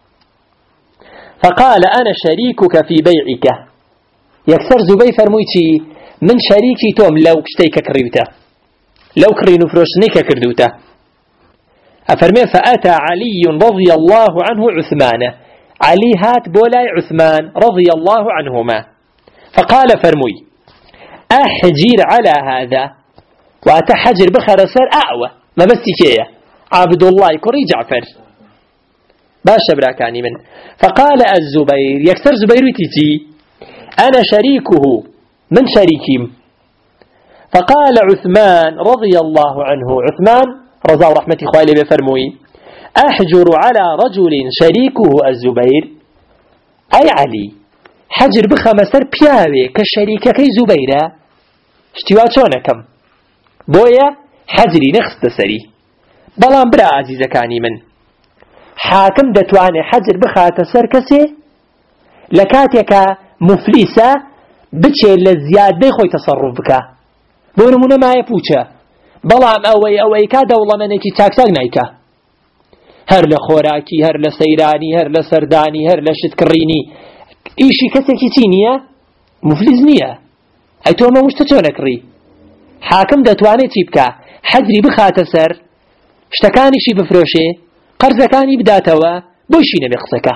فقال أنا شريكك في بيعك يكسر زبي فرمووی چی من شەریکی تۆم لەو شتەی کە کڕیوتە لەو کڕین و فرۆشتنەی کە کردوتە ئەفەرمێ فأتى علي رضي الله عنه عثمان علي هات بولاي عثمان رضي الله عنهما فقال فرموي أحجر على هذا وأتحجر بخرسر أعوى ما بس كيه عبد الله كري جعفر باشا براكاني من فقال الزبير يكسر زبير وتيتي أنا شريكه من شريكي فقال عثمان رضي الله عنه عثمان رضا ورحمة خوالي بفرموي أحجر على رجل شريكه الزبير أي علي حجر بخمسر بياوي كشريكة كي زبيرة اشتوات شونكم بويا حجري نخست سري بلان برا عزيزة كاني من حاكم دتواني حجر بخات سر كسي لكاتيك مفلسة بچێ لە زیادەی خۆی تەسەڕوف بکە. بۆ نمونە مایە پوچە، بەڵام ئەوەی کا دەوڵەمەندێکی چاکچاک نایکە، هەر لە خۆراکی، هەر لە سەیرانی، هەر لە سەردانی، هەر لە شتکڕینی. ئیشی کەسێکی چی نییە؟ مفلیس نییە. ئەی تۆ ئەمە وشتە چۆن ئەکڕی؟ حاکم دەتوانێت چی بکە؟ حەجری بخاتە سەر، شتەکانیشی بفرۆشێ، قەرزەکانی بداتەوە، بۆی شی نەبێ قسەکە.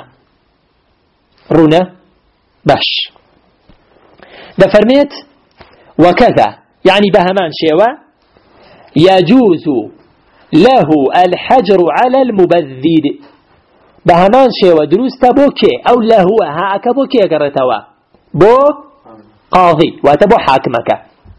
ڕوونە؟ باش. دەفەرمێت وەکەذا، یعنی بە هەمان شێوە يجوز له الحجر على المبذر، بە هەمان شێوە دروستە بۆ کێ؟ ئەو لەهوە هاکە بۆ کێ گەڕێتەوە؟ بۆ قاضی، واتە بۆ حاکمەکە.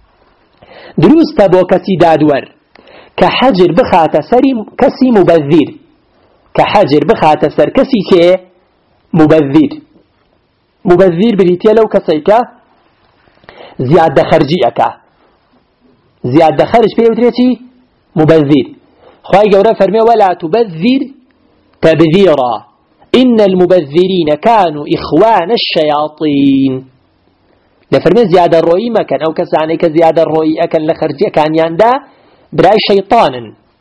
دروستە بۆ کەسی دادوەر کە حەجر بخاتە سەری کەسی مبەذیر، کە حەجر بخاتە سەر کەسی کێ؟ مبەذیر. مبەذیر بریتیە لەو کەسەیکە زیادە خەرجی ئەکا، زیادە خەرج پێ وترێتی مبەذیر. خوای گەورە فەرمێ ولا تبذر تبذيرا إن المبذرين كانوا إخوان الشياطين. لفرمي زيادة الرؤي مكان أو كساني كزيادة الرؤي أكن لخرجي كان ياندا براي شيطان.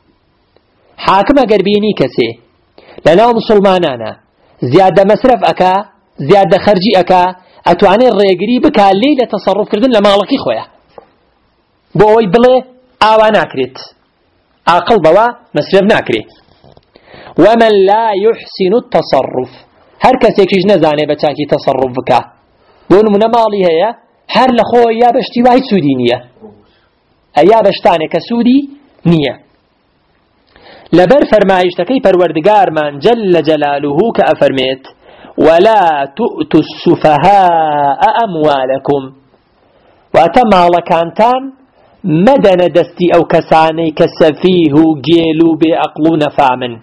حاكم قربيني كسي لنا مسلمانانا زيادة مصرف أكا، زيادة خرجي أكا، أتواني الرئيقري بكا الليلة تصرف كردن لما لكي خويا بوي بلي آوا ناكريت، عقل بوا مصرف ناكري. ومن لا يحسن التصرف، هر كسيكيش نزاني بچاكي تصرف بكا، بون من مالي هيا هر لخو يا بشتي واحد سودي نية، ايا بشتاني كسودي نية. لبر فرمايشتكي پروردگار من جل جلاله كأفرميت ولا تؤتوا السفهاء أموالكم، واتمالكانتان مدن دستي أو كساني كسفيه جيلو بأقلو نفامن.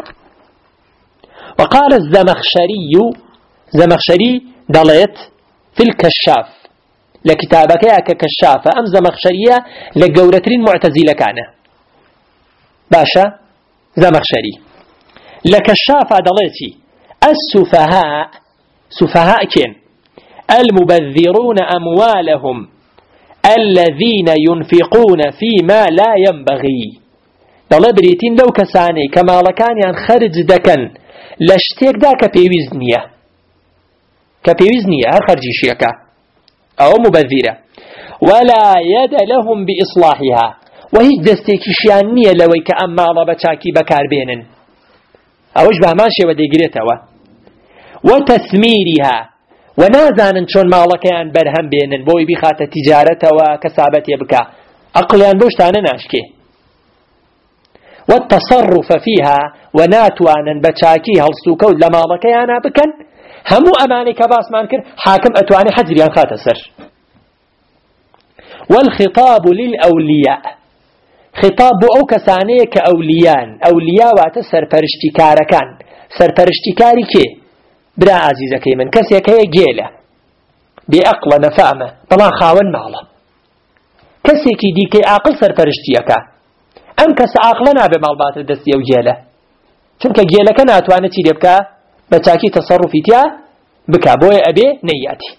وقال زمخشري دليت في الكشاف لكتابك يا ككشافة أم زمخشرية لقورترين معتزلة كان باشا زمخشري لكشافة دليتي السفهاء، سفهاء كين المبذرون أموالهم الذين ينفقون فيما لا ينبغي. دل بريتين لو كساني كما لكان يعني خرج دكن لشتيك دا كبيوزنية هر خرجي شيكا أو مبذرة ولا يد لهم بإصلاحها، وهي دستيكي شيانية لوي كأما ربطاكي بكار بينن أوش بهماشي وديقريتها وتثميرها، ونازانا شون مالكيان برهم بينن بوي بخات تجارته وكسابت يبكى أقليان بوشتانا ناشكي. والتصرف فيها وناتوانا بچاكي هلسوكو لمالكيانا بكن همو أماني كباس مانكر حاكم أتواني حجريان خاتسر. والخطاب للأولياء، خطاب أو كسانية كأوليان، أولياء واتسر پرشتكاركان، سر پرشتكاري كي برا عزيزة كيمن كسي كي جيلة بأقل نفامة طلع خاون معلا كسي كي دي كي عقل سر پرشتيكا أم كس عقلنا بمالبات الدستي أو جيلة چونك جيلة كان أتوانا تيري بكا بتاكي تصرفي تيا بكا بوي أبي نياتي.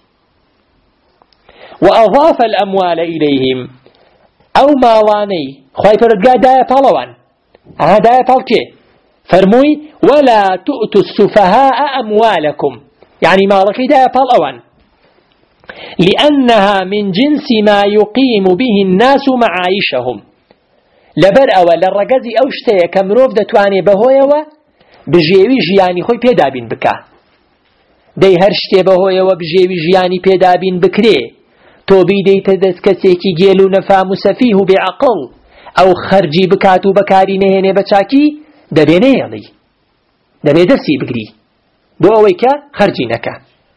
وأضاف الأموال إليهم أو مالاني خواهي فرقا دايا طالوان دايا طالكي فرموي ولا تؤتوا السفهاء أموالكم، يعني مالكي دايا طالوان لأنها من جنس ما يقيم به الناس معايشهم. لبر أول الرقزي أوشتيا كمروف دتواني بهويا بجيوي جياني خوي بيدابين بكا دي هرشتي بهويا وبجيوي جياني بيدابين بكري توبي دي تدسكسيكي جيلو نفام سفيه بعقل أو خرجي بكاتو بكاري نهيني بچاكي دبيني يلي دبي دسي بقري بو أويكا خرجي نكا.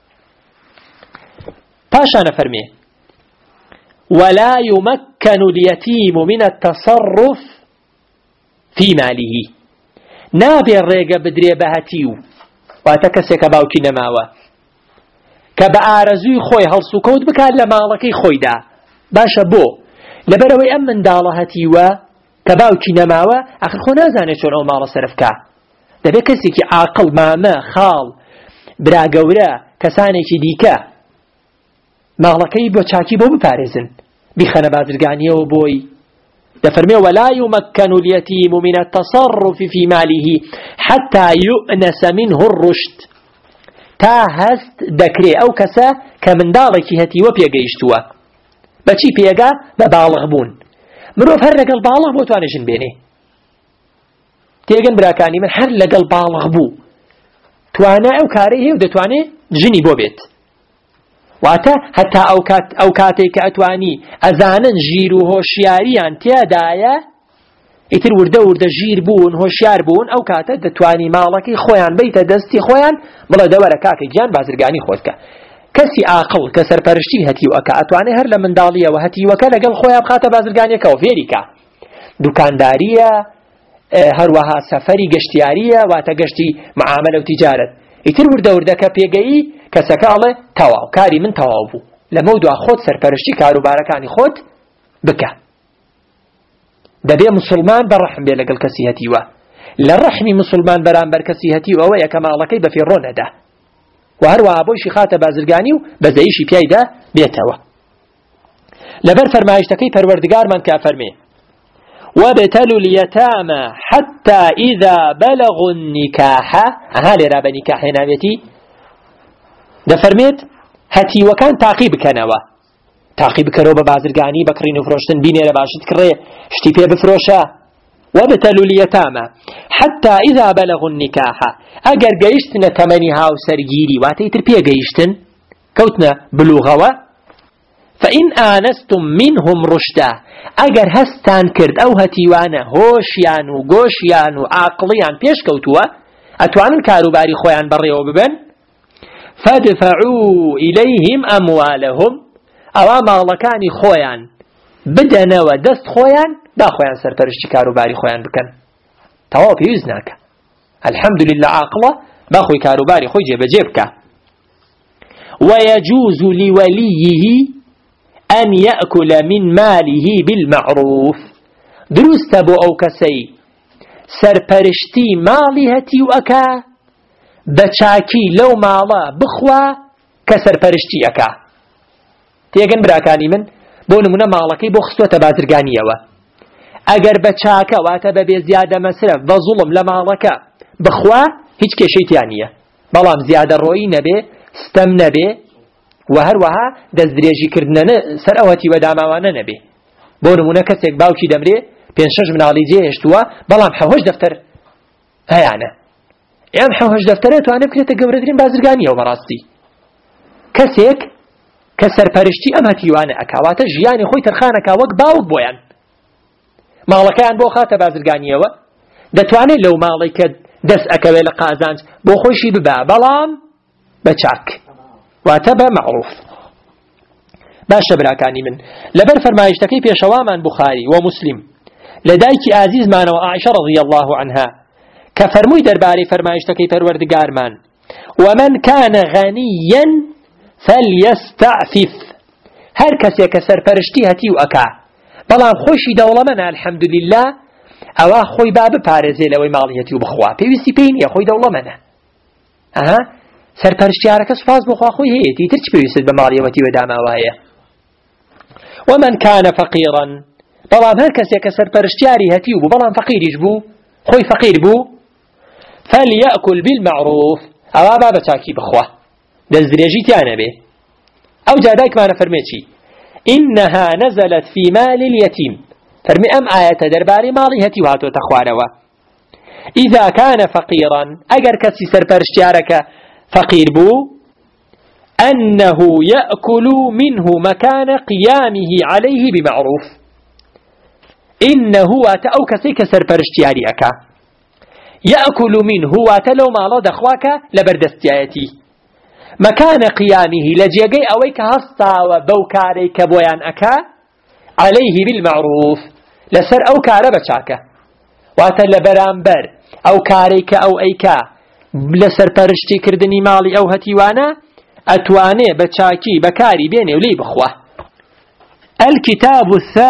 باشا نفرمي ولا يمكن اليتيم من التصرف في ماله، نابي الرقة بدري بهاتيو واتكسك باوكي نماوة كبعارزوي خوي هالسوكود بكار لمالكي خوي دا باشا بو لبروي أمن دالهاتيوة كباوكي نماوة آخر خو نازاني شون أو مال صرفكا دبي كسيكي عاقل ماما خال برا قورا كسانيكي ديكا ماڵەکەی بۆ چاکی بۆ بپارێزن بیخەنە بازرگانیەوە بۆی دەفەرمێ ولا يمكن اليتيم من التصرف في ماله حتى يؤنس منه الرشد تا هەست دەکرێ ئەو کەسە کە منداڵێکی هەتیوە پێگەیشتووە بەچی پێگا بە باڵغ بوون مرۆڤ هەر لەگەڵ باڵغ بۆ توانێ ژن بێنێ تێگەن براکانی من هەر لەگەڵ باڵغ بوو توانە ئەو کارەی هەیە و دەتوانێ ژنی بۆ بێت واتە هەتا ئەو کاتێک کە ئەتوانی ئەزانن ژیر و هۆشیاریان تێدایە ئیتر وردە ژیر بوون هۆشیار بوون ئەو کاتە دەتوانی ماڵەکەی خۆیان بیتە دەستی خۆیان بڵێ دەوەرە کاکە گیان بازرگانی خۆتکە کەسی عاقڵ کە سەرپەرشتی هەتیوەکە ئەتوانێ هەر لە منداڵیەوە هەتیوەکە لەگەڵ خۆیان بخاتە بازرگانیەکەوە فێریکە دوکانداریە هەروەها سەفەری گەشتیاریە واتە گەشتی معاملە و تیجارەت ئیتر وردەکە پێگەیی کەسەکەڵێ تەواو کاری من تەواو بوو لەمە دوا خۆت سەرپەرشتی کاروبارەکانی خۆت بکە دەبێ مسلمان بەڕەحم بێ لەگەڵ کەسی هەتیوە لە ڕەحمی مسلمان بەرامبەر کەسی هەتیوە ئەوەیە کە ماڵەکەی بە فێڕۆ نەدا و هەروەها بۆیشی خاتە بازرگانی و بەزەیشی پیایدا بێتەوە لەبەر فەرمایشتەکەی پەروەردگارمان کە فەرمێ وابتلوا اليتامى حتى إذا بلغوا النكاح هالي رابا نكاح ناويتي دفرميت هتي وكان تعقيب كنوا تعقيب كرو ببازرگاني بكرين وفروشتن بيني لباشت كري شتي بيه بفروشا وابتلوا اليتامى حتى إذا بلغوا النكاح اگر گيشتنا تمنيها وسرگيري واتيتر بيه گيشتن كوتنا بلوغوا فإن آنستم منهم رشدا اگر هستان کرد او هتیوانه هوشیان و گوشیان و عقلیان پیش کوتوه اتوانن کاروباری خویان بڕێوە ببن فادفعوا إليهم أموالهم ئەوا ماڵەکانی خۆیان بدەنەوە دەست خۆیان دا خۆیان سەرپەرشتی کاروباری خۆیان بکەن تەواو پێویست ناکە الحەمدولله عاقڵە با خۆی کاروباری خۆی جێبەجێ بکە ويجوز لوليه أن يأكل من ماله بالمعروف دروست بو أو كسي سرپرشتي مالي هتي وأكا بچاكي لو مالا بخوا كسرپرشتي أكا تيغن براكاني من بو نمونا مالكي بو خستوة بازرگانية اگر بچاكا واتا ببي زيادة مصرف وظلم لمالكا بخوا هيچ كشيتيانية بلام زيادة روي نبي ستم نبي وهروها دەستدرێژی کردنە سەر ئەوەتی وەداماوانە نەبێ بۆ نمونە کەسێک باوکی دەمرێ 5-6 مناڵی جێهێشتووە بەڵام 7 دەفتەر هەیانە ئەم 7 دەفتەرە توانێت بکرێتە گەورەترین بازرگانیەوە بەڕاستی کەسێک کە سەرپەرشتی ئەم هەتیوانە ئەکاواتە ژیانی خۆی تەرخانەکا وەک باوک بۆیان ماڵەکەیان بۆ خاتە بازرگانیەوە دەتوانێت لەو ماڵی کە دەست ئەکەوێت لە قازانج بۆ خۆشی ببا بەڵام بە چاک واتە بە معروف باشە براکانی من لەبەر فەرمایشتەکەی پێشەوامان بوخاری و مسلم لە دایکی ئازیزمانەوە عائشە رضی الله عنها کە فەرمووی دەربارەی فەرمایشتەکەی پەروەردگارمان ومن كان غنيا فليستعفف هەر کەسێک کە سەرپەرشتی هەتی و ئەکا بەڵام خۆشی دەوڵەمەنە الحەمدولله ئەوە خۆی با بپارێزێ لەوەی ماڵی هەتی و بخوا پێویستی پێی نییە خۆی دەوڵەمەنە سەرپەرشتیارەکە سوپاس بۆ خوا خۆی هەیەتی تر چ پێویستت بە ماڵیەوەتی وەداماوایە ومن كان فقيرا بەڵام هەر کەسێک کە سەرپەرشتیاری هەتی و بوو بەڵام فەقیریش بوو خۆی فەقیر بوو فليأكل بالمعروف ئەوا با بە چاکی بخوا دەستدرێژی تیانە بێ ئەو جادایکمانە فەرمێ چی إنها نزلت في مال اليتيم فەرمی ئەم ئاەتە دەربارەی ماڵی هەتی و هاتۆتە خوارەوە إذا كان فقيرا أجر كسي سرپرشتيارك فقير بو أنه يأكل منه مكان قيامه عليه بمعروف إنه أو كسي كسرپرشتياري أكا يأكل منه واتلو مالا دخواك لبردستياتي مكان قيامه لجيجي أويك هستا وبوكاريك بويان أكا عليه بالمعروف لسر أو كاربتشاك واتل برامبر أو كاريك أو أيكا لسر پرشتي كردني مالي أو هتيوانا أتواني بچاكي بكاري بيني ولي بخوة الكتاب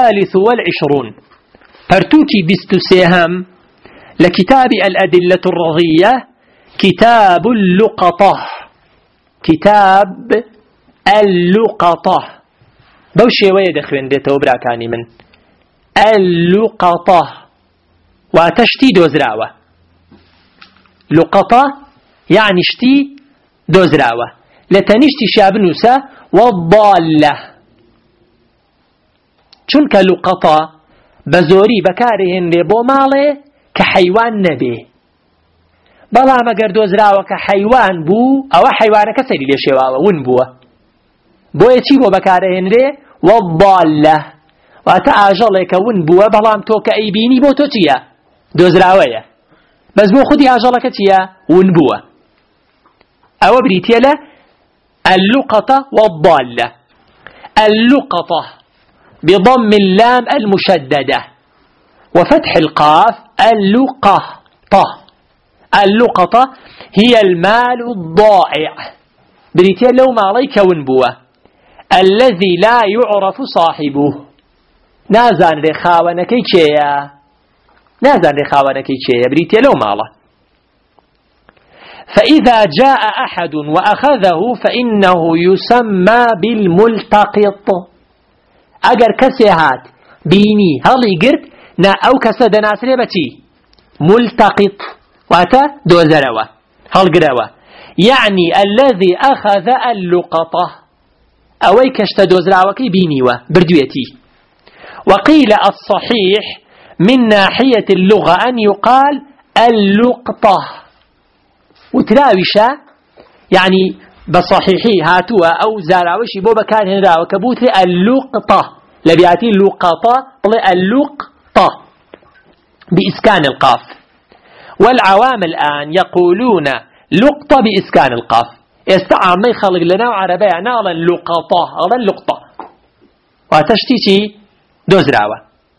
23 پرتوكي 23 لكتاب الأدلة الرضية كتاب اللقطة كتاب اللقطة بوشي ويد خوين ديتو براكاني من اللقطة واتشتي دوزراوة لقطة يعني شتي دوزراوة لتنشتي شابنوسا والضالة چونك لقطة بزوري بكارهن لبو مالي كحيوان نبي بلا ما قردوزراوة كحيوان بو او حيوانك سيري لشواوة ون بوه بو يتي بو بكارهن لي والضالة واتا آجالك ون بوه بلام تو كأيبيني بو تو تيا دوزراوية بس بو خودي آجالك تيا ون بوه او بريتيلا اللقطة والضالة اللقطة بضم اللام المشددة وفتح القاف اللقطة اللقطة هي المال الضائع بريتيا لو ما عليك ونبوه الذي لا يعرف صاحبه نازان رخاونكي تشيا نازان رخاونكي تشيا بريتيا لو ما عليه فإذا جاء أحد وأخذه فإنه يسمى بالملتقط أجر كسيهات بيني هل يقرد نا أو كسد ناسري بتي ملتقط واتا دوزروا هل قروا يعني الذي أخذ اللقطة أوي كشت دوزراوكي بينيوا بردويتي وقيل الصحيح من ناحية اللغة أن يقال اللقطة وتراوشة يعني بصحيحي هاتوا أو زاراوشي بوبا كان هنا وكبوتي اللقطة لبياتي اللقطة اللقطة بإسكان القاف والعوام الآن يقولون لقطة بإسكان القاف يستعمل ما يخلق لنا عربية نالا اللقطة أو اللقطة وتشتيتي دوزراوة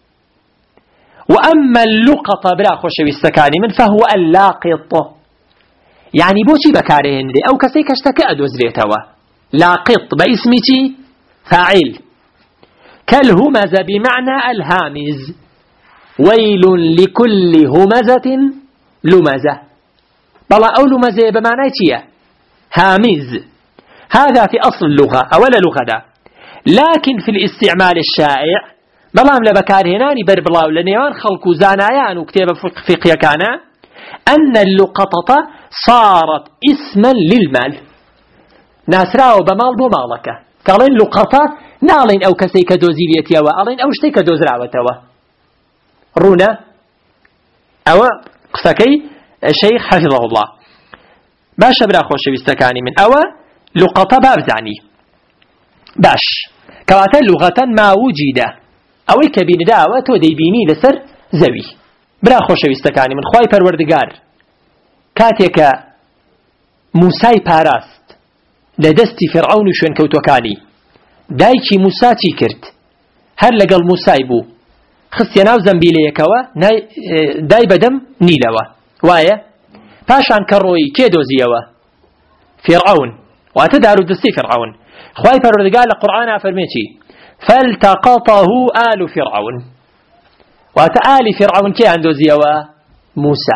وأما اللقطة بلا خوشوي السكاني من فهو اللاقط يعني بوشي بكارهن دي أو كسي كشتكى أدوزريتوا لاقط باسمتي فاعل كالهمز بمعنى الهامز ويل لكل همزة لمزة بلا أو لمزة بمعنى تيه هامز هذا في أصل اللغة أولا لغة دا. لكن في الاستعمال الشائع بلام لبكارهناني بربلاو لنيوان خلقو زانايان وكتاب فقهي كان أن اللقطة صارت اسما للمال ناسراو بمال بو مالك قالين لقطة نالين أو كسيك دوزيليتيا وقالين أو شتيك دوزراوتوا رونا أو قسكي الشيخ حفظه الله باش برا خوش بيستكاني من أو لقطة بابزعني باش كواتا لغة ما وجد أو كبين داوة تودي بيني لسر زوي برا خوش بيستكاني من خواي پروردگار كاتيك موساي پاراست لدستي فرعون شوين كوتوكاني دايكي موسا تي كرت هر لقل موساي بو خستي ناو زنبيليكوا داي بدم نيلوا وايه پاشان كروي كي دوزيوا فرعون واتدارو دستي فرعون خواي پروردگار القرآن فرميتي فالتقطه آل فرعون وآل فرعون كي عنده زيوا موسى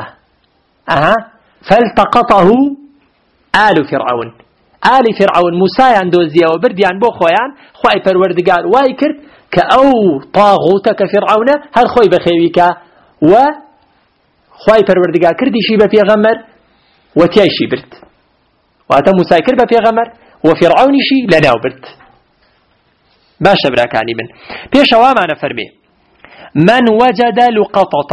فالتقطه آل فرعون آل فرعون موسى عنده زيوا برديان بو خويان خواي پروردگار واي كرت كأو طاغوتك فرعون هل خوي بخيويك و خواي پروردگار كردي شي بپیغمبر وتياي شي برت واتا موسى كرد بپیغمبر وفرعون شي لناو برت باشا براكاني من بيش واما نفرمي من وجد لقطة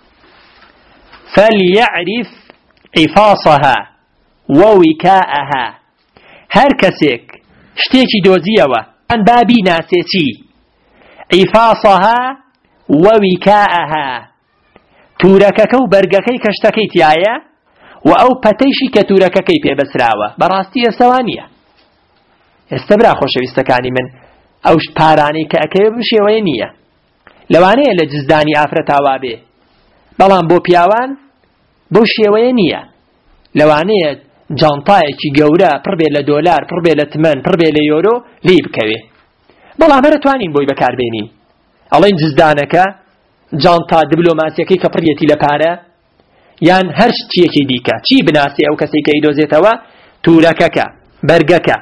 فليعرف عفاصها ووكاءها هر كسيك شتيكي دوزيوا عن بابي ناسيتي عفاصها ووكاءها توركك وبرقكي كشتكي تيايا وأو بتيشي كتورككي بيبسراوا براستي سوانية استبرا خوش بيستكاني من أوش باراني كأكي بشيوينية لوانەیە لە جزدانی ئافرەتاوا بێ بەڵام بۆ پیاوان بەو شێوەیە نییە لەوانەیە جانتایەکی گەورە پڕ بێ لە دۆلار پڕ بێ لە تمەن پڕ بێ لە یۆرۆ لی بکەوێ بەڵام هەرەتوانین بۆی بەکاربێنین ئەڵێن جزدانەکە جانتا دیبلۆماسیەکەی کە پڕیەتی لە پارە یان هەر شتێکی دیکە چی بناسی ئەو کەسێک کە ئیدۆزێتەوە تورەکەکە بەرگەکە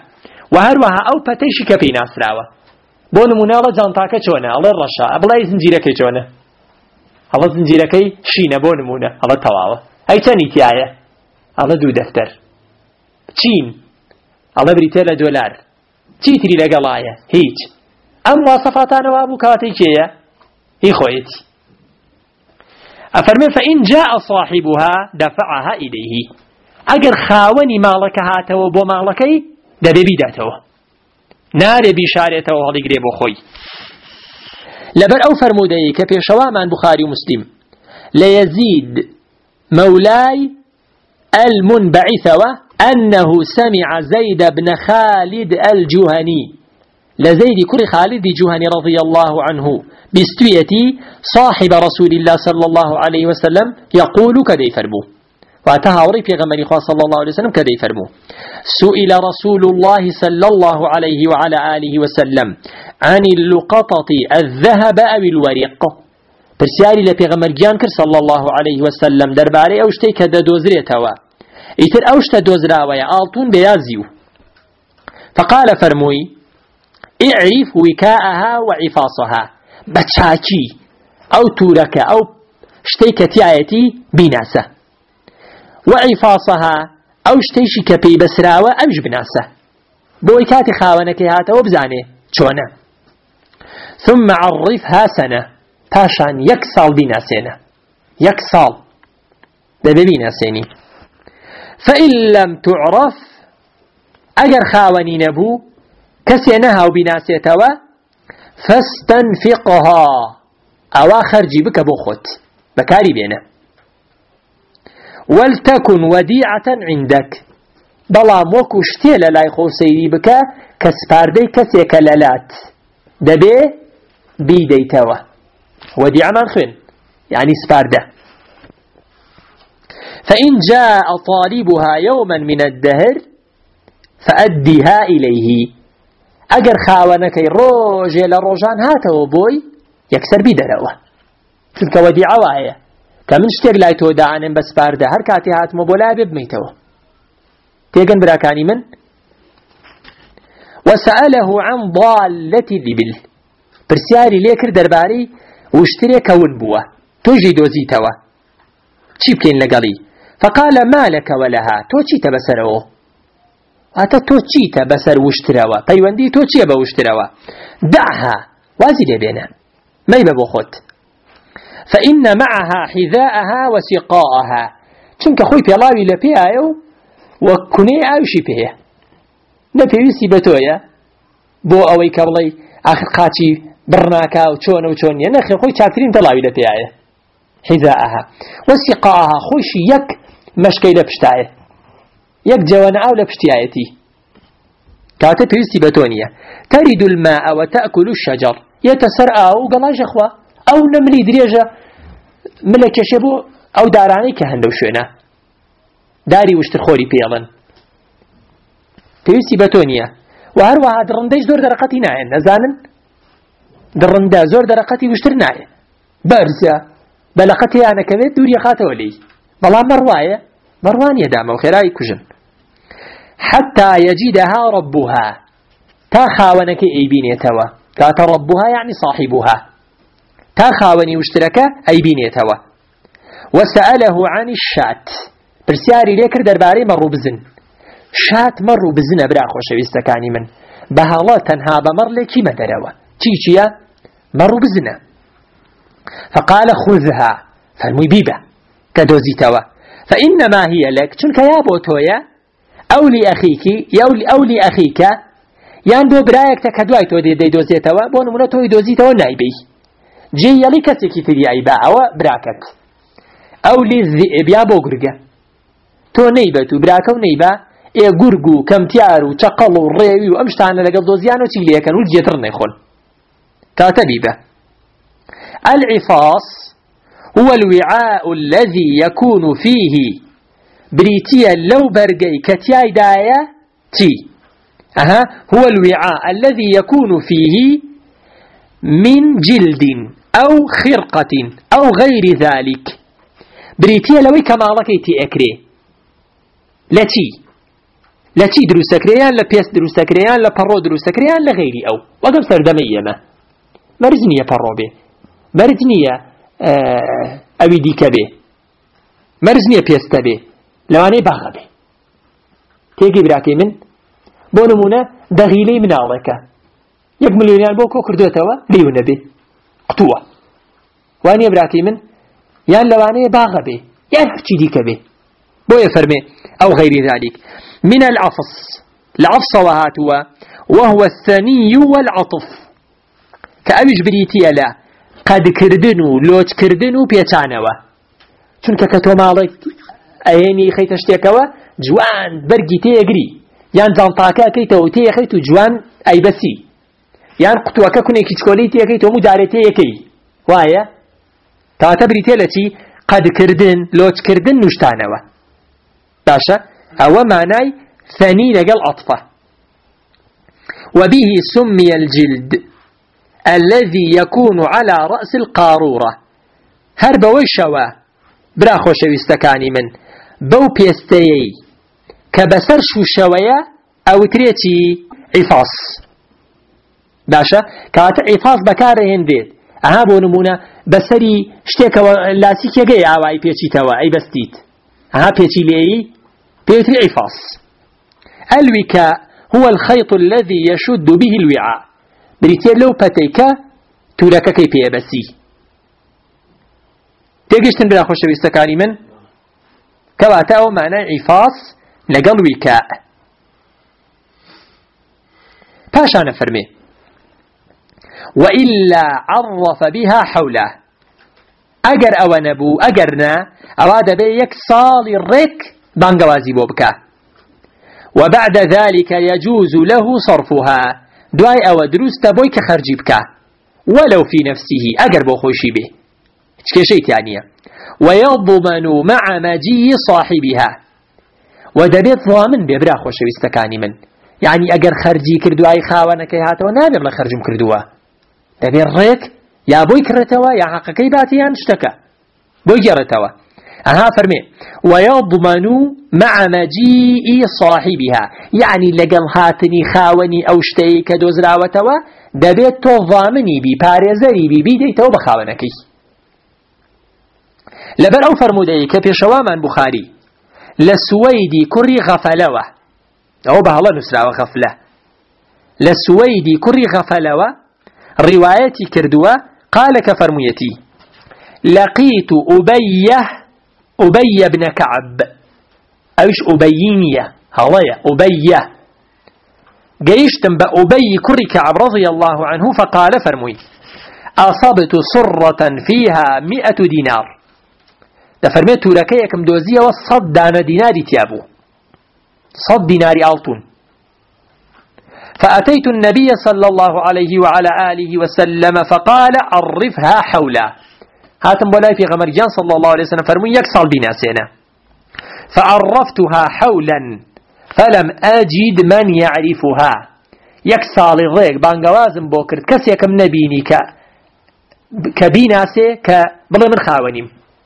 وهروها أو بتيشي كبي ناسراوة بۆ نمونە ئەڵە جانتاکە چۆنە ئەڵێ ڕەشە بڵای زنجیرەکەی چۆنە ئەڵە زنجیرەکەی شینە بۆ نمونە ئەڵە تەواوە ئەی چەندی تایە ئەڵە 2 دەفتەر چین ئەڵە بریتە لە دۆلار چیتری لەگەڵایە هیچ ئەم واسەفاتانەوە بوو کاتێک کێیە هی خۆیەتی ئەفەرمێ فإن جاء صاحبها دفعها إليه ئەگەر خاوەنی ماڵەکە هاتەوە بۆ ماڵەکەی دەبێ بیداتەوە نارێ بیشارێتەوە هەڵیگرێ بۆ خۆی لەبەر ئەو فەرموودەیە کە پێشەوامان بوخاری و مسلم لە يزيد مولاي المنبعثەوە أنه سمع زيد بن خالد الجهني لزيد كل خالد جهني رضي الله عنه بستويتي صاحب رسول الله صلى الله عليه وسلم يقول كذي فرمو واتهاوري في غمري صلى الله عليه وسلم كذي فرمو سئل رسول الله صلى الله عليه وعلى آله وسلم عن اللقطة الذهب أو الورق برسياري لفي غمر جانكر صلى الله عليه وسلم درباري أوشتي كدا دوزريتوا إتر أوشتا دوزراويا آلتون بيازيو فقال فرموي اعرف وكاءها وعفاصها بتشاكي أو تورك أو شتيك تيايتي بناسة وعفاصها أو شتيشي كبي بسراوة أمش بناسة بويكاتي خاونك هاتا وبزاني شونا ثم عرفها سنة تاشان يكسال بناسينا يكسال بناسيني فإن لم تعرف أجر خاوني نبو كسينها وبناسيتوا فاستنفقها أواخر جيبك بوخت بكاري بينا ولتكن وديعة عندك بلام وكو شتيل لا يخو سيري بك كسباردي كسيك لالات دبي بيديتوا وديعة من خن يعني سبارده فإن جاء طالبها يوما من الدهر فأدها إليه أجر خاونكي روجي لروجان هاته بوي يكسر بدروه تلك وديعة واعية كمن شتيق لا يتودع عنهم بس بارده هر كاتي هات مبولا ببميتوه تيقن براكاني من وسأله عن ضالة الإبل برسياري ليكر درباري واشتري كون بوه توجي دوزيتوه چی بکەین لەگەڵی فقال ما لك ولها تۆ چیتە بەسەرەوە واتە تۆ چیتە بەسەر وشترەوە پەیوەندی تۆ چییە بە وشترەوە دعها وازی لێبێنە مەیبە بۆ خۆت فإن معها حذاءها وسقاءها چونکە خۆی پێڵاوی لە پێیە و وەک کونەی ئاویشی پێیە نەپێویستی بە تۆیە بۆ ئەوەی کە بڵێ ئاخر قاچی بڕناکا و چۆنە و چۆن نیە نەخێ خۆی چاکترین تەڵاوی لە پێیە حذاءها وسقاءها خوش يك مشكي لبشتاية يك جوانا أو لبشتايتي كاتب بيستي بتونية ترد الماء وتأكل الشجر يتسرع أو قلاج أخوة أو نملي دريجة ملك يشبو أو داراني كهندو شونا داري وشترخوري بيضا بيستي بتونية وهروها درنديش دور درقتي ناين نزانن درندا زور درقتي وشتر ناين بارزة بلقتي أنا كذا دوري خاته لي والله مروان يدام وخيراي كجن حتى يجدها ربها تاخاونك أيبين يتوى كات ربها يعني صاحبها تاخاوني واشترك أيبين يتوى وسأله عن الشات برسياري ليكر درباري مروا بزن شات مروا بزن براخو شويستكاني من بهالا تنها بمر لكي مدروا تيجيا مروا بزنه فقال خذها فرمي بيبا كدوزي توا فإنما هي لك چونك يا بوتويا أو لأخيك أو لأخيك يان بو برايك تكدواي تو دي دوزي توا بو نمونا توي دوزي توا نايبي جي يلي كسيكي تري عيبا أو براكت أو للذئب يا بو قرقة تو نيبتو براكو نيبا إيه قرقو كمتيارو تقلو ريوي وأمشتانا لقل دوزيانو تيليا كانوا الجيترن يخون كاتبيبا العفاص هو الوعاء الذي يكون فيه بريتيا لو برقي كتياي دايا تي هو الوعاء الذي يكون فيه من جلد أو خرقة أو غير ذلك بريتيا لوي كما لكي تي أكري لتي لا چی دروستەکرێیان لە پێست دروستەکرێیان لە پەڕۆ دروستەکرێیان لە غەیری ئەو وەگەم سەردەمەی ئێمە مەرج نییە پەڕۆ بێ مەرج نییە ئەوی دیکە بێ مەرج نییە پێستە بێ لەوانەیە باغە بێ تێگەی براکەی من بۆ نمونە دەغیلەی مناڵێکە 1 ملیۆنیان بۆ کۆ کردوێتەوە لێو نەبێ قوتووە وانییە براکەی من یان لەوانەیە باغە بێ یان هەرچی دیکە بێ بۆیە فەرمێ أو غير ذلك من العفص العفص وهاتوا وهو الثني والعطف كأويش بريتيا لا قد كردنو لوج كردنو بيتانوا چونك كتو مالك أيني خيت اشتيكوا جوان برقي تيغري يان زانطاكا كيتو تيخيتو جوان أي بسي يان قطوكا كوني كيشكولي تيكيتو مداري تيكي وايا تعتبريتيا التي قد كردن لوج كردن نشتانوا باشا أو معناي ثاني لقل أطفة وبه سمي الجلد الذي يكون على رأس القارورة هرب وشوا براخو شويستكاني من بو بيستيي كبسر شو شوية أو تريتي عفاص باشا كانت عفاص بكاره هنديت أهابو نمونا بسري شتيك لاسيك يجي عواي بيتي توا أي بستيت أها بيتي لي بيتي عفاص الوكاء هو الخيط الذي يشد به الوعاء بريتير لو باتيكا توركا كي بيبسي تيجيشتن بلا خوش بيستكاني من كواتاو معنى عفاص لقل وكاء باشا نفرمي وإلا عرف بها حوله أجر أو نبو أجرنا أراد بي يكسال الرك بانقوازي بوبكا وبعد ذلك يجوز له صرفها دواي أو دروس تبوي كخرجي بكا ولو في نفسه أجر بوخوشي به شيء تانية ويضمن مع مجيء صاحبها ودبيت ضامن ببرا خوشي استكاني من يعني أجر خرجي كردواي خاوانا كي هاتوا نابر لخرجم كردوا دبيت ريك يا بوي كرتوا يا حقكي باتيان اشتكى بوي جرتوا أها فرمي ويضمن مع مجيء صاحبها يعني لقل هاتني خاوني أو شتي كدوزراوتوا دبيت تضامني بي باريزري بي بيديتو بخاونكي لبر أو فرمودي كبيشوا من بخاري لسويدي كري غفلوة أو بهلا نسرا وغفلة لسويدي كري غفلوة روايتي كردوا قال كفرميتي لقيت أبي بن كعب أيش أبيينية هوايا أبية قيشتم بأبي كري كعب رضي الله عنه فقال فرمي أصبت صرة فيها 100 دينار دفرميت لكيكم دوزية والصد دان ديناري تيابو 100 دينار ألطون فأتيت النبي صلى الله عليه وعلى آله وسلم فقال عرفها حولا هاتم بولاي في غمرجان صلى الله عليه وسلم فرمي يكسل بناسينا فعرفتها حولا فلم أجد من يعرفها يكسل الريق بانقوازم بوكرت كسيكم نبيني كبيناسي كبلا من خاونيم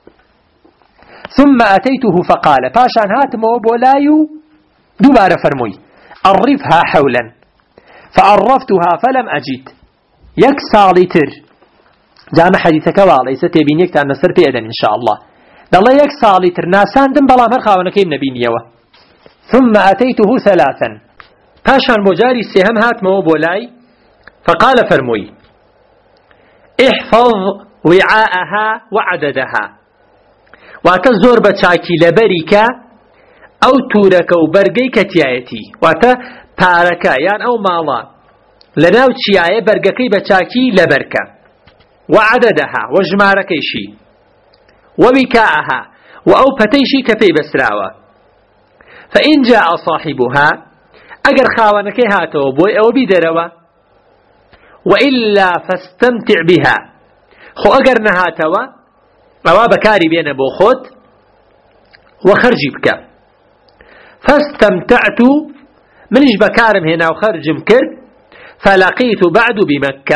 ثم أتيته فقال باشان هاتم بولايو دوباره فرمي عرفها حولا فعرفتها فلم أجد يكسل تر جامع حديثك والله ستبينيك تان نصر بيدن إن شاء الله دالله يكسل تر ناسان دم بلا مرخاونا كيم نبينيوه ثم أتيته 3 باشان بجاري سهم هاتمو بولاي فقال فرمي احفظ وعاءها وعددها واتزور بچاكي لبريك أو تورك وبرقي كتيايتي واتا باركا يان أو مالا لناو تشياية برقكي بچاكي لبركا وعددها وجماركيشي وبكاءها وأو فتيشي كفي بسراوة فإن جاء صاحبها أجر خاونكي هاتو بوي أو بدروا وإلا فاستمتع بها خو أجر نهاتوا أو بكاري بين بوخوت وخرجي بك فاستمتعت منش بكارم هنا وخرج مكر فلقيت بعد بمكة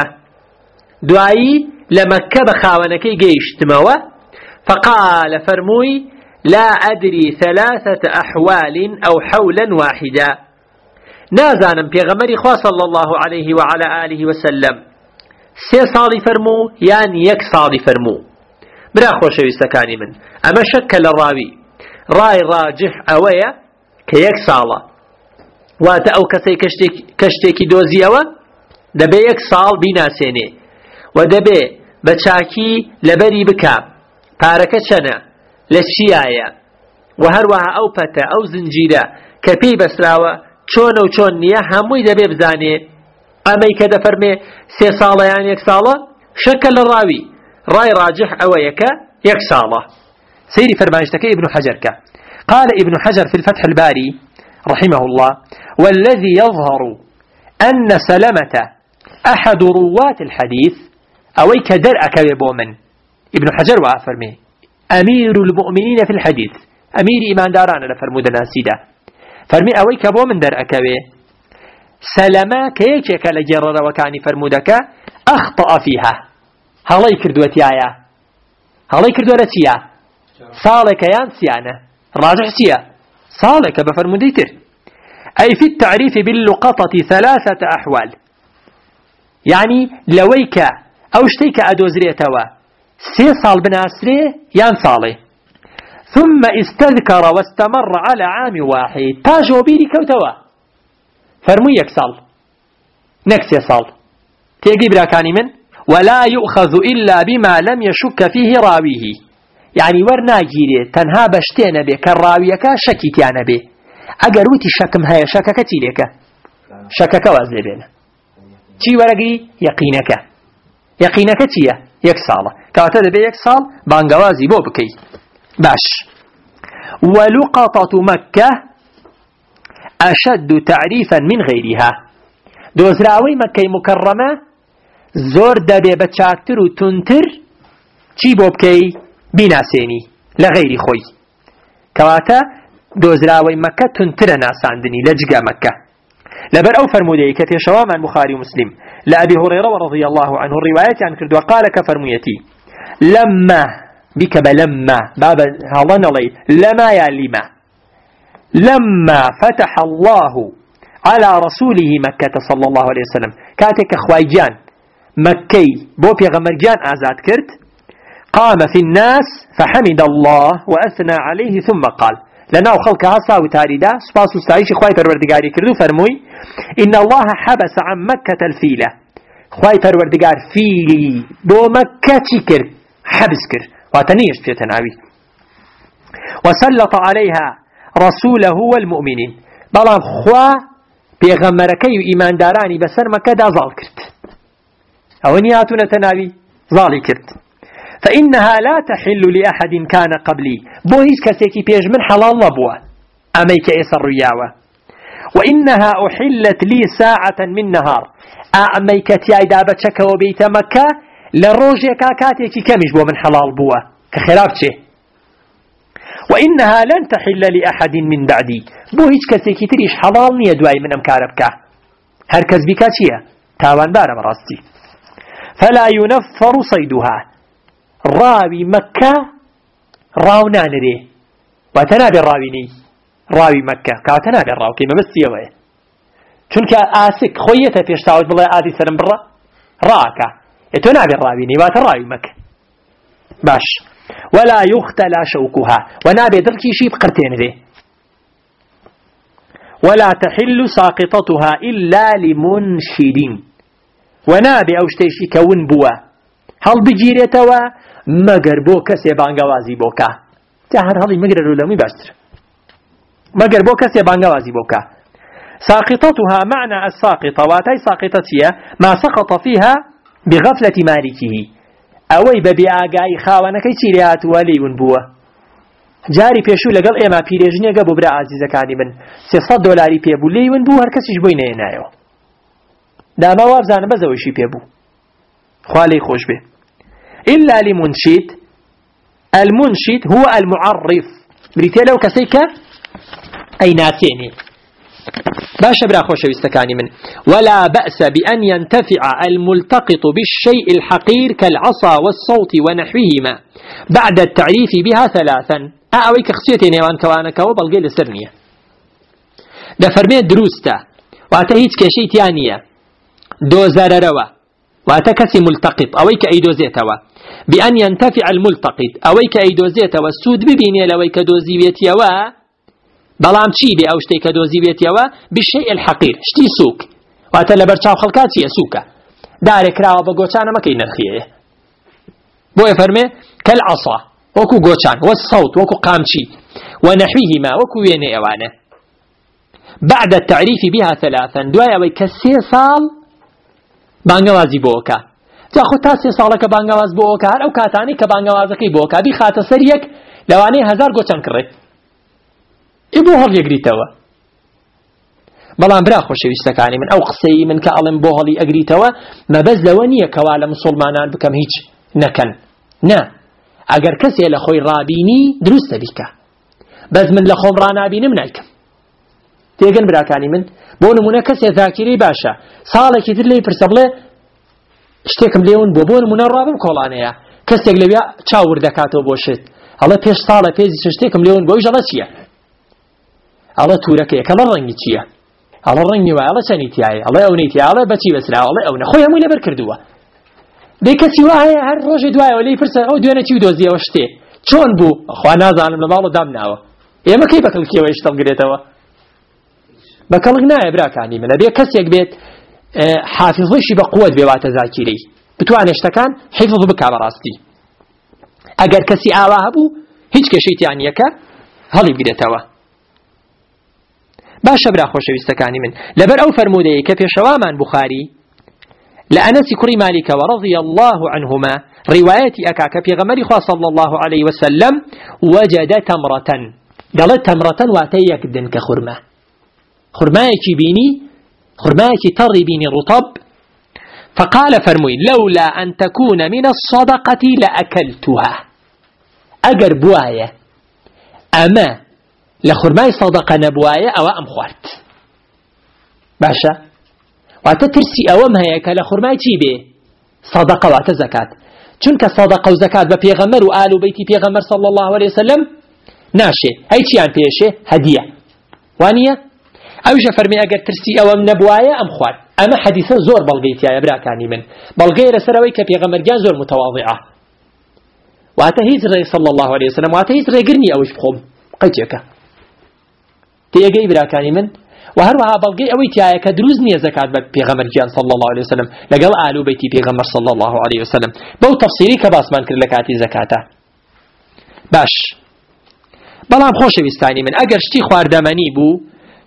دعائي لمكة بخاونكي جيشتموا فقال فرموي لا أدري 3 أحوال أو حولا واحدا نازانم بيغمري خوا صلى الله عليه وعلى آله وسلم 3 صالي فرمو يان 1 صالي فرمو برا خوشويستكاني من أما شكل الراوي راي راجح أويا كيك صالة واتا أو كسي كشتيكي دوزي أوا دبي 1 صال بناسيني ودبي بچاكي لبري بكام پارەکە چەنە لە چیایە و هەروەها ئەو پەتە ئەو زنجیرە کە پێی بەسراوە چۆنە و چۆن نییە هەمووی دەبێ بزانێ ئەمەی کە دەفەرمێ 3 ساڵە یان 1 ساڵە شەکە لە ڕاوی ڕای ڕاجح ئەوەیە کە 1 ساڵە سيري فرمانشتكي ابن حجر قال ابن حجر في الفتح الباري رحمه الله والذي يظهر أن سلمة أحد رواة الحديث أويك درأك ببومن ابن حجر وافرمي أمير المؤمنين في الحديث أمير إيمان داران لفرمود ناسيدا فرمي أويك بومن درأك سلمة كيك لجرر وكاني فرمودك أخطأ فيها هلاي كردوتي آيا هلاي كردوتي صالك يان سيانة راجع سيا صالك بفرموديتر أي في التعريف باللقطة 3 أحوال يعني لويك أو اشتيك أدوزريتوا 3 صال بناسري يان صالي ثم استذكر واستمر على عام واحد تاجو بيري كوتوا فرمو 1 صال نكس صال تيجي براكاني من ولا يؤخذ إلا بما لم يشك فيه راويه يعني ورنا جيري تنها بشتين به كالراويك شكيتيان به اگر وتي شكم هيا شكك تيلك شكك وازلي بينا تي ورقي يقينك تيا 1 صالة كاتا دبي 1 صال بانقوازي بو بكي باش ولقطة مكة أشد تعريفا من غيرها دوزراوي مكة مكرمة زور دبي بتشاكتر وتنتر تي بو بكي بناسيني لغير خوي كواتا دوزراوي مكة تنتر ناساندني لجقا مكة لبر أو فرمودي كفي شوام البخاري ومسلم لأبي هريرة رضي الله عنه الرواية عن كرد وقال كفرميتي لما بك بلما بابا هالله نلي لما يا لما فتح الله على رسوله مكة صلى الله عليه وسلم كاتك أخوايجان مكي بوبي غمرجان آزاد كرت قام في الناس فحمد الله وأثنى عليه ثم قال لنا خلقها صاوي تاريدا سباس وستعيش خواي پروردگاري كردو فرموي إن الله حبس عن مكة الفيلة خواي پروردگار فيلي بو مكة تكر حبس كر واتنيش في تنعوي وسلط عليها رسوله والمؤمنين بلان خوا بيغمركي إيمان داراني بسر مكة دا ظال كرت أونياتنا تنعوي ظالي كرت فإنها لا تحل لأحد كان قبلي بو هيس كسيكي بيج من حلال نبوة أميك إيسر رياوة وإنها أحلت لي ساعة من نهار أميك تياي دابتشك وبيت مكة لروجي كاكاتيكي كمش بو من حلال بوة كخرابتشه وإنها لن تحل لأحد من بعدي بو هيس كسيكي تريش حلال نية دواي من أمكاربك هركز بكاتيا تاوان بارا براستي فلا ينفر صيدها راوي مكة راونا نري وتنابي الراويني راوي مكة كاتنابي الراو كيما بس يوه چونك آسك خويته فيش تاوج بالله آدي سلم برا راكا يتنابي الراويني واتراوي مكة باش ولا يختلى شوكها ونابي دركي شيب قرتين ذي ولا تحل ساقطتها إلا لمنشدين ونابي أوشتيشي كون بوا هل بجيريتوا مگر بو کسی بانگوازی بوکا تهر هلی مگر رولمی باشتر مگر بو کسی بانگوازی بوکا ساقطتها معنى الساقطة واتي ساقطتها ما سقط فيها بغفلة مالكه اوي ببيعاقاي خاوانكي تيريات وليون بوا جاري پیشو لقل اما پیرێژنێ گە بۆ برا عزیزەکانی من $300 پێبوو لێون بوو هەر کەسیش بۆی نەهێنایەوە داما وابزانە بەزەوەیشی پێبوو خوا لێی خۆش بێ إلا لمنشد المنشد هو المعرف بريتي لو كسيك أي ناسيني باش برا خوش ويستكاني من ولا بأس بأن ينتفع الملتقط بالشيء الحقير كالعصا والصوت ونحوهما بعد التعريف بها 3 ئەوەی کە خچێتی نێوان کەوانەکەەوە بەڵگەی لەسەر نییە. دەفەرمێت دروستە واتە هیچ کێشەی تیان نییە. دۆزەرەرەوە واتە کەسی ملتقط ئەوەی کە ئەیدۆزێتەوە، بأن ينتفع الملتقط ئەوەی کە ئەیدۆزێتەوە سوود ببینێ لەوەی کە دۆزیوێتیەوە، بەڵام چی بێ ئەو شتێک کە دۆزیوێتیەوە؟ بالشيء الحقير، شتی سووک، واتە لەبەر چاو خەڵکا چییە؟ سووکە، دارێکراوە بە گۆچانە مەکەی نرخیەیە. بۆیە فەرمێ كالعصا وەکو گۆچان، والصوت وەکو قامچی، ونحوهما وەکو وێنێ ئەوانە. بعد التعريف بها ثلاثا دوای ئەوەی کە 3 ساڵ بانگەوازی بۆکە. جا خۆ تا 3 ساڵەکە بانگەواز بۆکە، هەر ئەو کاتانی کە بانگەوازەکەی بۆکە بیخاتە سەر یەک لەوانەیە 1000 گۆچان کڕێ بۆ هەڵیەگریتەوە. بەڵام برا خۆشەویستەکانی من ئەو قسەی من کە ئەڵم بۆ هەڵی ئەگریتەوە مەبەست لەوە نییە کەوا لە مسلمانان بکەم هیچ نەکەن، نا، ئەگەر کەسێ لە خۆی ڕابینی دروستە بیکە، بەس من لە خۆم ڕانابینم نایکەم. تێگەن براکانی من، بۆ نمونە کەسێ ذاکیرەی باشە ساڵێکی تر لێی پرسە بڵێ شتێکم لێون بۆ نمونە ڕابم کۆڵانەیە کەسێک لەوێ چاور دەکاتەوە بۆ شت، ئەڵێ پێش ساڵە پێزی شتێکم لێون بۆ ئەڵە چییە؟ ئەڵە توورەکەیەکە لە ڕەنگی چییە؟ ئەڵە ڕەنگی وایە، ئەڵە چەندی تایە؟ ئەڵێ ئەو نەیتیە، ئەڵێ بەچی بەسرا؟ ئەڵێ ئەو نەخۆی هەمووی لەبەر کردووە. دەی کەسی وایە هەر ڕۆژی دوایەوە لێی پرسە ئەو دوێنە چی دۆزیەوە شتێ چۆن بوو؟ خوا نازانم لە ماڵە دامناوە. ئێمە کەی بەکەڵکیەوەی شتەڵگرێتەوە؟ بەکەڵک نایە براکانی منە، بێ کەسێک بێت حافظیشی بە قووەت بێواتە زاکیرەی بتوانێت شتەکان حیفظ بکا بەڕاستی. ئەگەر کەسی ئاوا هەبوو هیچ کێشەی تیان یەکە هەڵی بگرێتەوە. باشە برا خۆشەویستەکانی من، لەبەر ئەو فەرمودەیە کە پێشەوامان بوخاری لە ئەنەسی کوڕی مالیکەوە رضي الله عنهما ڕیوایەتی ئەکا کە پێغەمبەری خوا صلی الله عليه وسلم وجد تمرة، دەڵێت تەمرەتە واتە یەک دنکە خورما، خورمایەکی بینی، خورمایەکی تەڕی بینی ڕوتەب، فقال فرمووی لولا أن تكون من الصدقة لأكلتها، ئەگەر بوایە ئەمە لە خورمای صدقە نەبوایە ئەوە ئەم خوارد. باشە، واتە ترسی ئەوەم هەیە کە لە خورمای چی بێ؟ صدقە واتە زەکات، چونکە صدقە و زەکات بە پێغەمبەر و ئال و بەیتی پێغەمبەر صلی الله عليه وسلم ناشێ، هەی چیان پێشێ؟ هەدیە، وانییە؟ ئەویشە فەرمی ئەگەر ترسی ئەوەم نەبوایە ئەم خوارد. ئەمە حەدیثە زۆر بەڵگەی تایە براکانی من، بەڵگەی لەسەرەوەی کە پێغەمبەرگیان زۆر متەواضعە، واتە هیچ ڕێ صلی الله عليه وسلم واتە هیچ ڕێگرنی ئەوش بخۆم قەیتێکە. تێگەی براکانی من، و هەروەها بەڵگەی ئەوەی تایە کە دروست نییە زەکات بە پێغەمبەرگیان صلی الله عليه وسلم لەگەڵ ئال و بەیتی پێغەمبەر صلی الله عليه وسلم بەو تەفسیری کە باسمان کرد لە کاتی زەکاتە. باش، بەڵام خۆشەویستانی من ئەگەر شتی خواردەمەنی بوو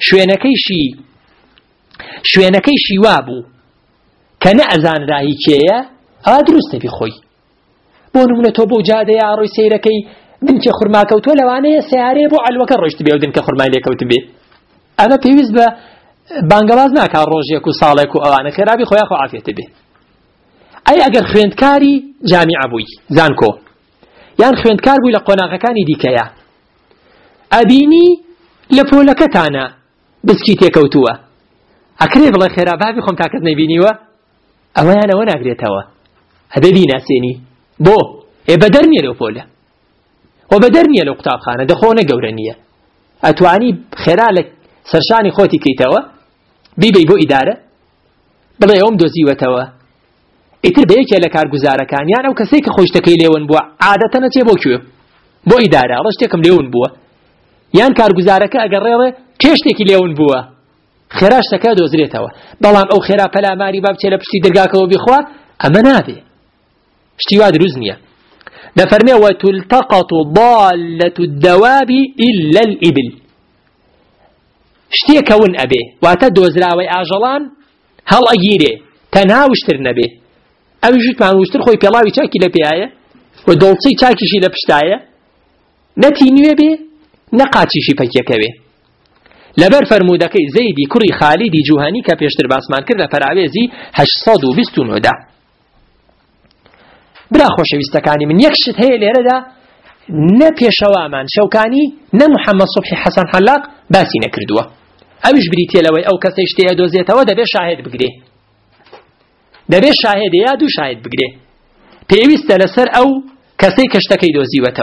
شوێنەکەیشی وا بوو کە نەئەزانراهی کێیە، ئەوە دروستە بخۆی. بۆ نمونە تۆ بۆ جادەیە ڕۆی سەیرەکەی دنکە خورماکەوتۆ لەوانەیە سیارەیە بۆ عەلوەکە ڕۆیشت بێ و دنکە خورمای لێکەوت بێ، ئەمە پێویست بە بانگەواز ناکات ڕۆژێک و ساڵێک و ئەوانە خێرابی خۆیان خۆ عافێتە بێ. ئەی ئەگەر خوێندکاری جامیعە بووی زانکۆ یان خوێندکار بووی لە قۆناغەکانی دیکەیە، ئەبینی لە پۆلەکەتانە بسکی تێکەوتووە، ئەکرێ بڵێ خێرا بابی خۆم تاکەت نەبینیوە؟ ئەوەیانەوە ناگرێتەوە، هەبێ بیناسێنی. بۆ بەدەر نییە لەو پۆلە و بەدەر نییە لەو قوتابخانە، دەخۆنە گەورە نییە، ئەتوانی خێرا لە سەرشانی خۆتی کەیتەوە بیبەی بۆ ئیدارە بڵێ ئەوم دۆزیوەتەوە، ئیتر بەیەکێ لە کارگوزارەکانیان ئەو کەسێک کە خۆشتەکەی لێون بووە عادەتە نەچێ بۆ کوێ؟ بۆ ئیدارە، ئەڵە شتێکم لێون بووە، یان کارگوزارەکە ئەگەڕێڵێ کێشتێکی لێون بووە خێرا شتەکە دۆزرێتەوە. بەڵام ئەو خێرا پەلاماری با بچێ لە پشتی دەرگاکەوە بیخوا، ئەمە نابێ، شتی وا دروست نییە. دەفەرمێ وتلتقط ضالة الدواب إلا الإبل، شتێکە ون ئەبێ واتە دۆزراوەی ئاژەڵان هەڵ ئەگیرێ تەنها وشتر نەبێ، ئەوی ژوتمان وشتر خۆی پێڵاوی چاکی لە پێیە و دڵچەی چاکیشی لە پشتایە، نەتی نوێ بێ نەقاچیشی پەکیەکەوێ. لەبەر فەرمودەکەی زەیدی کوڕی خالیدی جوهانی کە پێشتر باسمان کرد لە پەراوێزی 829. برا خۆشەویستەکانی من، یەک شت هەیە لێرەدا نە پێشەوامان شەوکانی نە محەممەد سوبحی حەسەن حەلاق باسی نەکردووە، ئەویش بریتێ لەوەی ئەو کەسەی شتەیە دۆزێتەوە دەبێ شاهێد بگرێ، دەبێ شاهێدەیە دوو شاهێد بگرێ، پێویستە لەسەر ئەو کەسەی کە شتەکەی دۆزیوەتەوە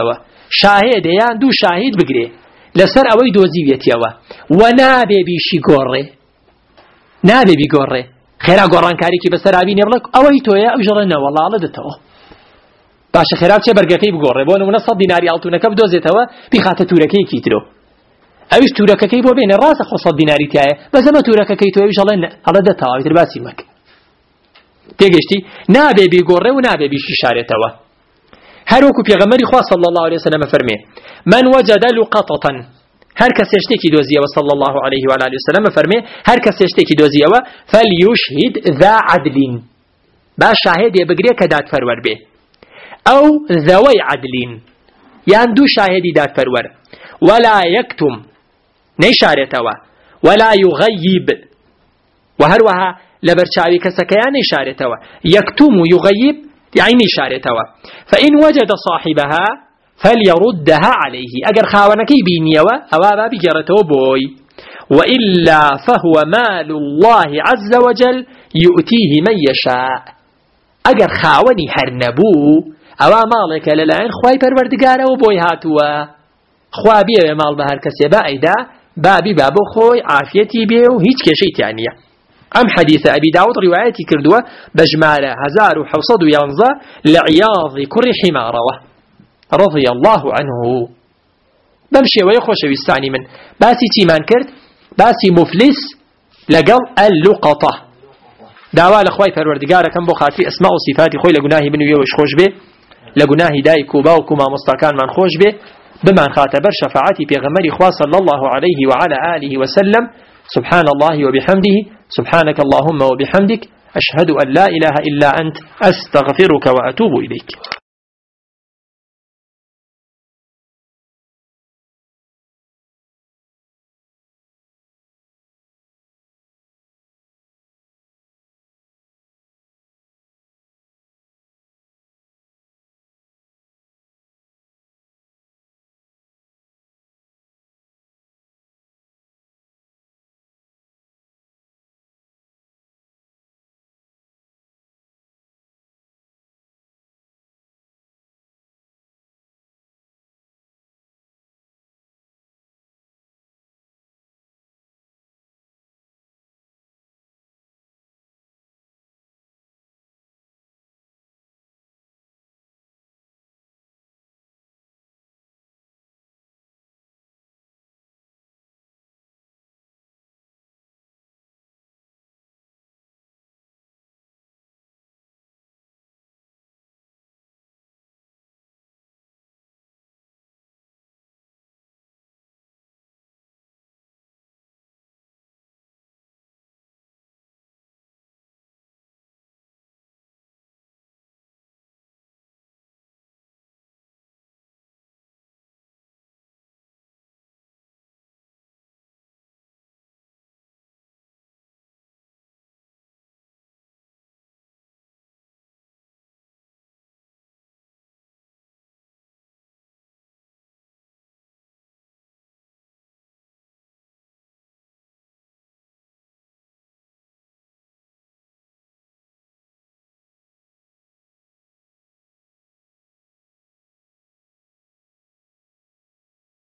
شاهد يان دو شاهد بقري لسر اوي دوزي بيتيوا ونابي بيشي قوري نابي بيقوري خيرا قران كاريكي بسر عبين يبلك اوي تويا اجرنا والله على دتو باشا خيرات چه برگەکەی بگۆڕێ بۆ نمونە 100 دیناری ئاڵتونەکە بدۆزێتەوە بیخاتە تورەکەیکی ترۆ ئەویش تورەکەکەی بۆ بێنێ ڕاستە خۆ 100 دیناری تایە بەزەمە تورەکەکەی تۆ ئەویش هەڵە دەتەوە تر باسی مەکە تێگەشتی نابێ بیگۆڕێ و نابێ بیشی شارێتەوە هەروەکو پێغەمبەری خوا صلی الله عليه وسلم فەرمێ من وجد لقطة هر کس شتێکی دۆزیەوە صلی الله عليه و آله وسلم فەرمێ هر کس شتێکی دۆزیەوە فليشهد ذا عدل با شاهدێ بگرێ کە دادفەروەر بێ أو ذوي عدل يعني دو شاهدي داد فرور ولا يكتم نشارتوا ولا يغيب وهروها لبرشاوي كسكيان نشارتوا يكتم يغيب يعني نشارتوا فإن وجد صاحبها فليردها عليه أجر خاونكي بينيوا أوابا بجرته بوي وإلا فهو مال الله عز وجل يؤتيه من يشاء أجر خاوني هرنبو ئەوا ماڵێکە لەلایەن خوای پەروەردگارەوە بۆی هاتووە خوا بێوێ ماڵ بە هەر کەسێ با ئەیدا بابی با بۆ خۆی عافیەتی بێ و هیچ کێشەی تیان نییە ئەم حەدیثە ئەبی داود ڕیوایەتی کردووە بە ژمارە 1711 لە عیاضی کوڕی حیمارەوە رضی الله عنه بەم شێوەیە خۆشەویستانی من باسی چیمان کرد باسی مفلیس لەگەڵ اللوقەطە داوا لە خوای پەروەردگارەکەم بۆ خاتی ئەسما و صفاتی خۆی لە گوناهی بنوێوەش خۆش بێ لە گوناهی دایک و باوک و مامۆستاکانمان خۆش بێ بمان خاتە بەر شەفاعەتی پێغەمبەری خوا صلی الله عليه وعلى آله وسلم سبحان الله وبحمده سبحانك اللهم وبحمدك أشهد أن لا إله إلا أنت أستغفرك وأتوب إليك